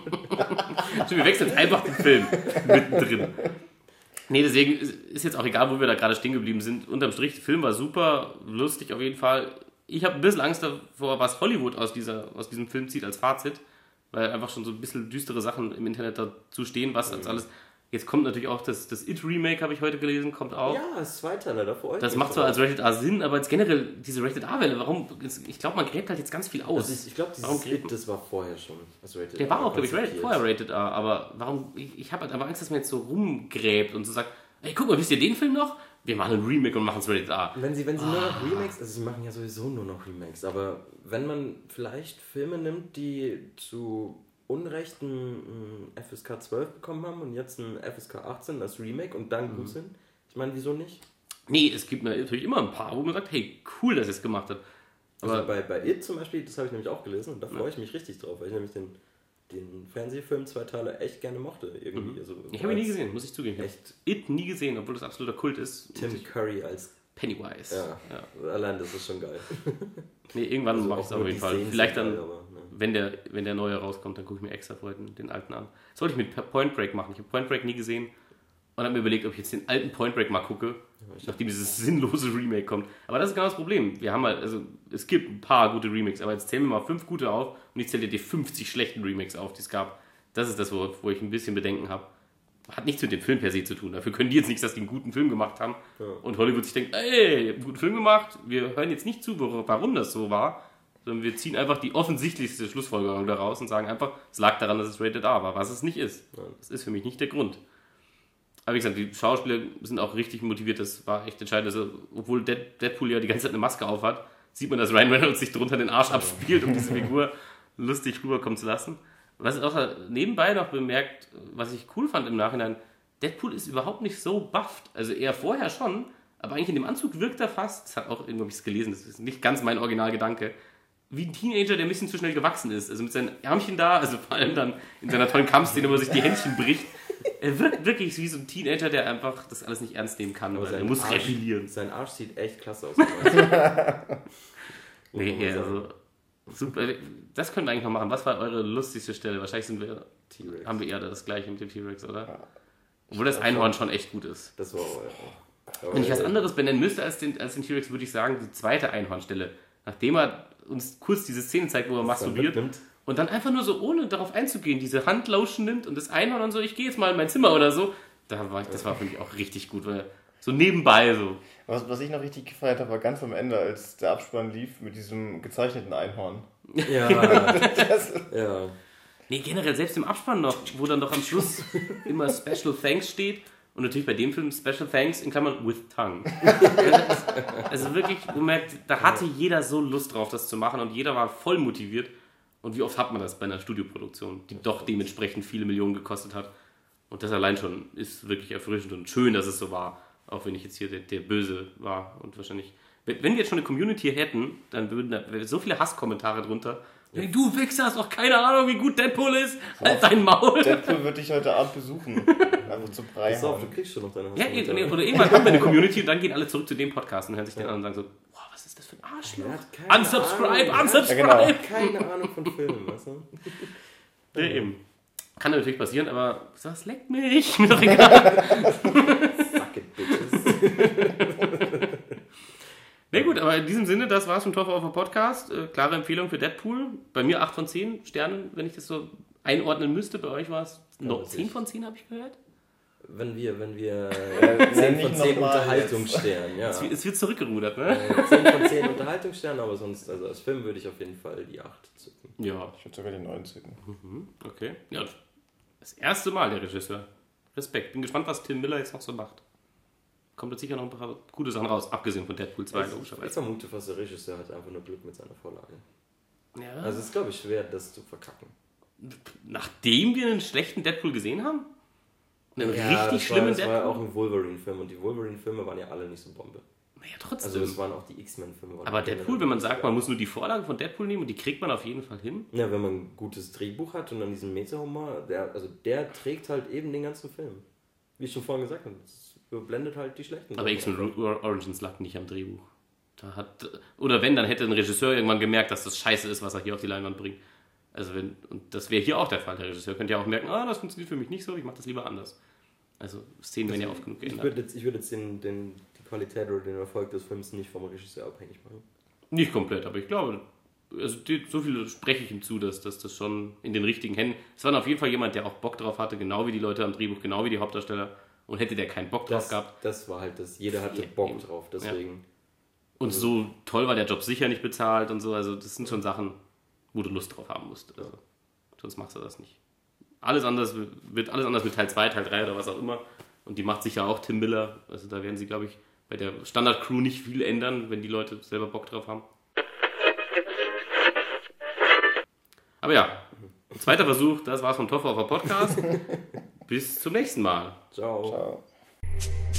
Wir wechseln einfach den Film mittendrin. Nee, deswegen ist jetzt auch egal, wo wir da gerade stehen geblieben sind. Unterm Strich, der Film war super, lustig auf jeden Fall. Ich habe ein bisschen Angst davor, was Hollywood aus, dieser, aus diesem Film zieht als Fazit, weil einfach schon so ein bisschen düstere Sachen im Internet dazu stehen, was als alles... Jetzt kommt natürlich auch das, das It-Remake, habe ich heute gelesen, kommt auch. Ja, das zweite, da freue ich Das macht zwar als Rated R Sinn, aber jetzt generell diese Rated R-Welle, warum? Ich glaube, man gräbt halt jetzt ganz viel aus. Also ich ich glaube, dieses It, das war vorher schon. Das Rated Der R war auch, glaube ich, rated, vorher Rated R, aber warum? Ich, ich habe halt aber Angst, dass man jetzt so rumgräbt und so sagt, ey, guck mal, wisst ihr den Film noch? Wir machen ein Remake und machen es Rated R. Wenn sie, wenn sie ah. nur noch Remakes, also sie machen ja sowieso nur noch Remakes, aber wenn man vielleicht Filme nimmt, die zu Unrecht ein F S K zwölf bekommen haben und jetzt ein F S K achtzehn als Remake und dann mhm. gut sind. Ich meine, wieso nicht? Nee, es gibt natürlich immer ein paar, wo man sagt, hey, cool, dass ihr es gemacht habt. Aber also bei, bei It zum Beispiel, das habe ich nämlich auch gelesen und da freue ich mich richtig drauf, weil ich nämlich den, den Fernsehfilm zwei Teile echt gerne mochte. Irgendwie. Mhm. Also, ich habe ihn nie gesehen, muss ich zugeben. Echt? It nie gesehen, obwohl das absoluter Kult ist. Tim Curry als Pennywise. Ja, ja. Allein das ist schon geil. Nee, irgendwann also mache ich es auf jeden Fall. Vielleicht dann... Geil, aber, ne. Wenn der, wenn der neue rauskommt, dann gucke ich mir extra vorher den, den alten an. Das wollte ich mit Point Break machen. Ich habe Point Break nie gesehen und habe mir überlegt, ob ich jetzt den alten Point Break mal gucke, ja, nachdem dieses sinnlose Remake kommt. Aber das ist genau das Problem. Wir haben halt, also es gibt ein paar gute Remakes, aber jetzt zählen wir mal fünf gute auf und ich zähle dir die fünfzig schlechten Remakes auf, die es gab. Das ist das, wo, wo ich ein bisschen Bedenken habe. Hat nichts mit dem Film per se zu tun. Dafür können die jetzt nichts, dass die einen guten Film gemacht haben. Ja. Und Hollywood sich denkt, ey, ihr habt einen guten Film gemacht, wir hören jetzt nicht zu, warum das so war. Sondern wir ziehen einfach die offensichtlichste Schlussfolgerung daraus und sagen einfach, es lag daran, dass es Rated R war, was es nicht ist. Das ist für mich nicht der Grund. Aber wie gesagt, die Schauspieler sind auch richtig motiviert, das war echt entscheidend. Also, obwohl Deadpool ja die ganze Zeit eine Maske auf hat, sieht man, dass Ryan Reynolds sich drunter den Arsch abspielt, um diese Figur lustig rüberkommen zu lassen. Was ich auch nebenbei noch bemerkt, was ich cool fand im Nachhinein, Deadpool ist überhaupt nicht so bufft. Also eher vorher schon, aber eigentlich in dem Anzug wirkt er fast, das hat auch irgendwo habe ich es gelesen, das ist nicht ganz mein Originalgedanke, wie ein Teenager, der ein bisschen zu schnell gewachsen ist. Also mit seinen Ärmchen da, also vor allem dann in seiner tollen Kampfszene, wo er sich die Händchen bricht. Er wirkt wirklich wie so ein Teenager, der einfach das alles nicht ernst nehmen kann, weil er muss Arsch, rebellieren. Sein Arsch sieht echt klasse aus. Nee, ja, also super. Das können wir eigentlich noch machen. Was war eure lustigste Stelle? Wahrscheinlich sind wir, T-Rex. haben wir eher das gleiche mit dem T-Rex, oder? Ja. Obwohl das Einhorn schon echt gut ist. Das war auch, ja. Wenn ich was anderes benennen müsste als den, als den T-Rex, würde ich sagen, die zweite Einhornstelle. Nachdem er uns kurz diese Szene zeigt, wo er masturbiert und dann einfach nur so, ohne darauf einzugehen, diese Handlotion nimmt und das Einhorn und so, ich gehe jetzt mal in mein Zimmer oder so. Da war ich, das war für mich auch richtig gut, weil so nebenbei so. Was, was ich noch richtig gefeiert habe, war ganz am Ende, als der Abspann lief mit diesem gezeichneten Einhorn. Ja. Das, Ja. Nee, generell selbst im Abspann noch, wo dann doch am Schluss immer Special Thanks steht. Und natürlich bei dem Film Special Thanks in Klammern with tongue. Also wirklich, man merkt, da hatte jeder so Lust drauf, das zu machen und jeder war voll motiviert. Und wie oft hat man das bei einer Studioproduktion, die doch dementsprechend viele Millionen gekostet hat. Und das allein schon ist wirklich erfrischend und schön, dass es so war. Auch wenn ich jetzt hier der, der Böse war und wahrscheinlich... Wenn wir jetzt schon eine Community hätten, dann würden da so viele Hasskommentare drunter. Ja. Du Wichser, hast doch keine Ahnung, wie gut Deadpool ist. Halt dein Maul. Deadpool wird dich heute Abend besuchen. Einfach zu Brei Pass auf, du kriegst schon noch deine Ja, nee, oder irgendwann haben wir eine Community und dann gehen alle zurück zu dem Podcast und hören sich den an und sagen so, boah, was ist das für ein Arschloch? Unsubscribe, Ahnung. unsubscribe. Ja, genau. Keine Ahnung von Filmen, weißt du? Ja, eben. Kann natürlich passieren, aber das leckt mich. Mir doch egal. Suck it, bitches. Na gut, aber in diesem Sinne, das war's vom Toffer auf dem Podcast. Äh, klare Empfehlung für Deadpool. Bei mir acht von zehn Sternen, wenn ich das so einordnen müsste. Bei euch war es noch zehn von zehn, habe ich gehört. Wenn wir, wenn wir Ja, zehn von zehn nochmal Unterhaltungssternen, ja. Es wird- Es wird zurückgerudert, ne? Äh, zehn von zehn Unterhaltungssternen, aber sonst, also als Film würde ich auf jeden Fall die acht zücken. Ja, Ich würde sogar die neun zücken. mhm, okay. Ja, das erste Mal der Regisseur. Respekt. Bin gespannt, was Tim Miller jetzt noch so macht. Kommt jetzt sicher noch ein paar gute Sachen raus, abgesehen von Deadpool zwei, Ich, ich logischerweise. vermute fast, der Regisseur hat einfach nur Glück mit seiner Vorlage. Ja. Also es ist, glaube ich, schwer, das zu verkacken. Nachdem wir einen schlechten Deadpool gesehen haben? Einen Ja, richtig das schlimmen war, das Deadpool? war ja auch ein Wolverine-Film und die Wolverine-Filme waren ja alle nicht so Bombe. Naja, trotzdem. Also das waren auch die X-Men-Filme. waren Aber auch Deadpool, generell wenn man nicht sagt, so man muss nur die Vorlage von Deadpool nehmen und die kriegt man auf jeden Fall hin. Ja, wenn man ein gutes Drehbuch hat und dann diesen Meta-Humor, der, also der trägt halt eben den ganzen Film. Wie ich schon vorhin gesagt habe, es überblendet halt die schlechten Aber Sachen. X-Men Origins lag nicht am Drehbuch. Da hat, oder wenn, dann hätte ein Regisseur irgendwann gemerkt, dass das scheiße ist, was er hier auf die Leinwand bringt. Also wenn, und das wäre hier auch der Fall. Der Regisseur könnte ja auch merken, ah, das funktioniert für mich nicht so, ich mache das lieber anders. Also Szenen werden ja oft genug Ich geändert. würde jetzt, ich würde jetzt den, den, die Qualität oder den Erfolg des Films nicht vom Regisseur abhängig machen. Nicht komplett, aber ich glaube, also die, so viel spreche ich ihm zu, dass, dass das schon in den richtigen Händen... Es war auf jeden Fall jemand, der auch Bock drauf hatte, genau wie die Leute am Drehbuch, genau wie die Hauptdarsteller. Und hätte der keinen Bock drauf Das, gehabt. das war halt das, jeder hatte Ja, Bock eben. drauf, deswegen. Und so toll war der Job sicher nicht bezahlt und so. Also das sind schon Sachen, wo du Lust drauf haben musst. Also, sonst machst du das nicht. Alles anders wird alles anders mit Teil zwei, Teil drei oder was auch immer. Und die macht sicher auch Tim Miller. Also da werden sie, glaube ich, bei der Standard-Crew nicht viel ändern, wenn die Leute selber Bock drauf haben. Aber ja, zweiter Versuch, das war's vom Toffer auf der Podcast. Bis zum nächsten Mal. Ciao. Ciao.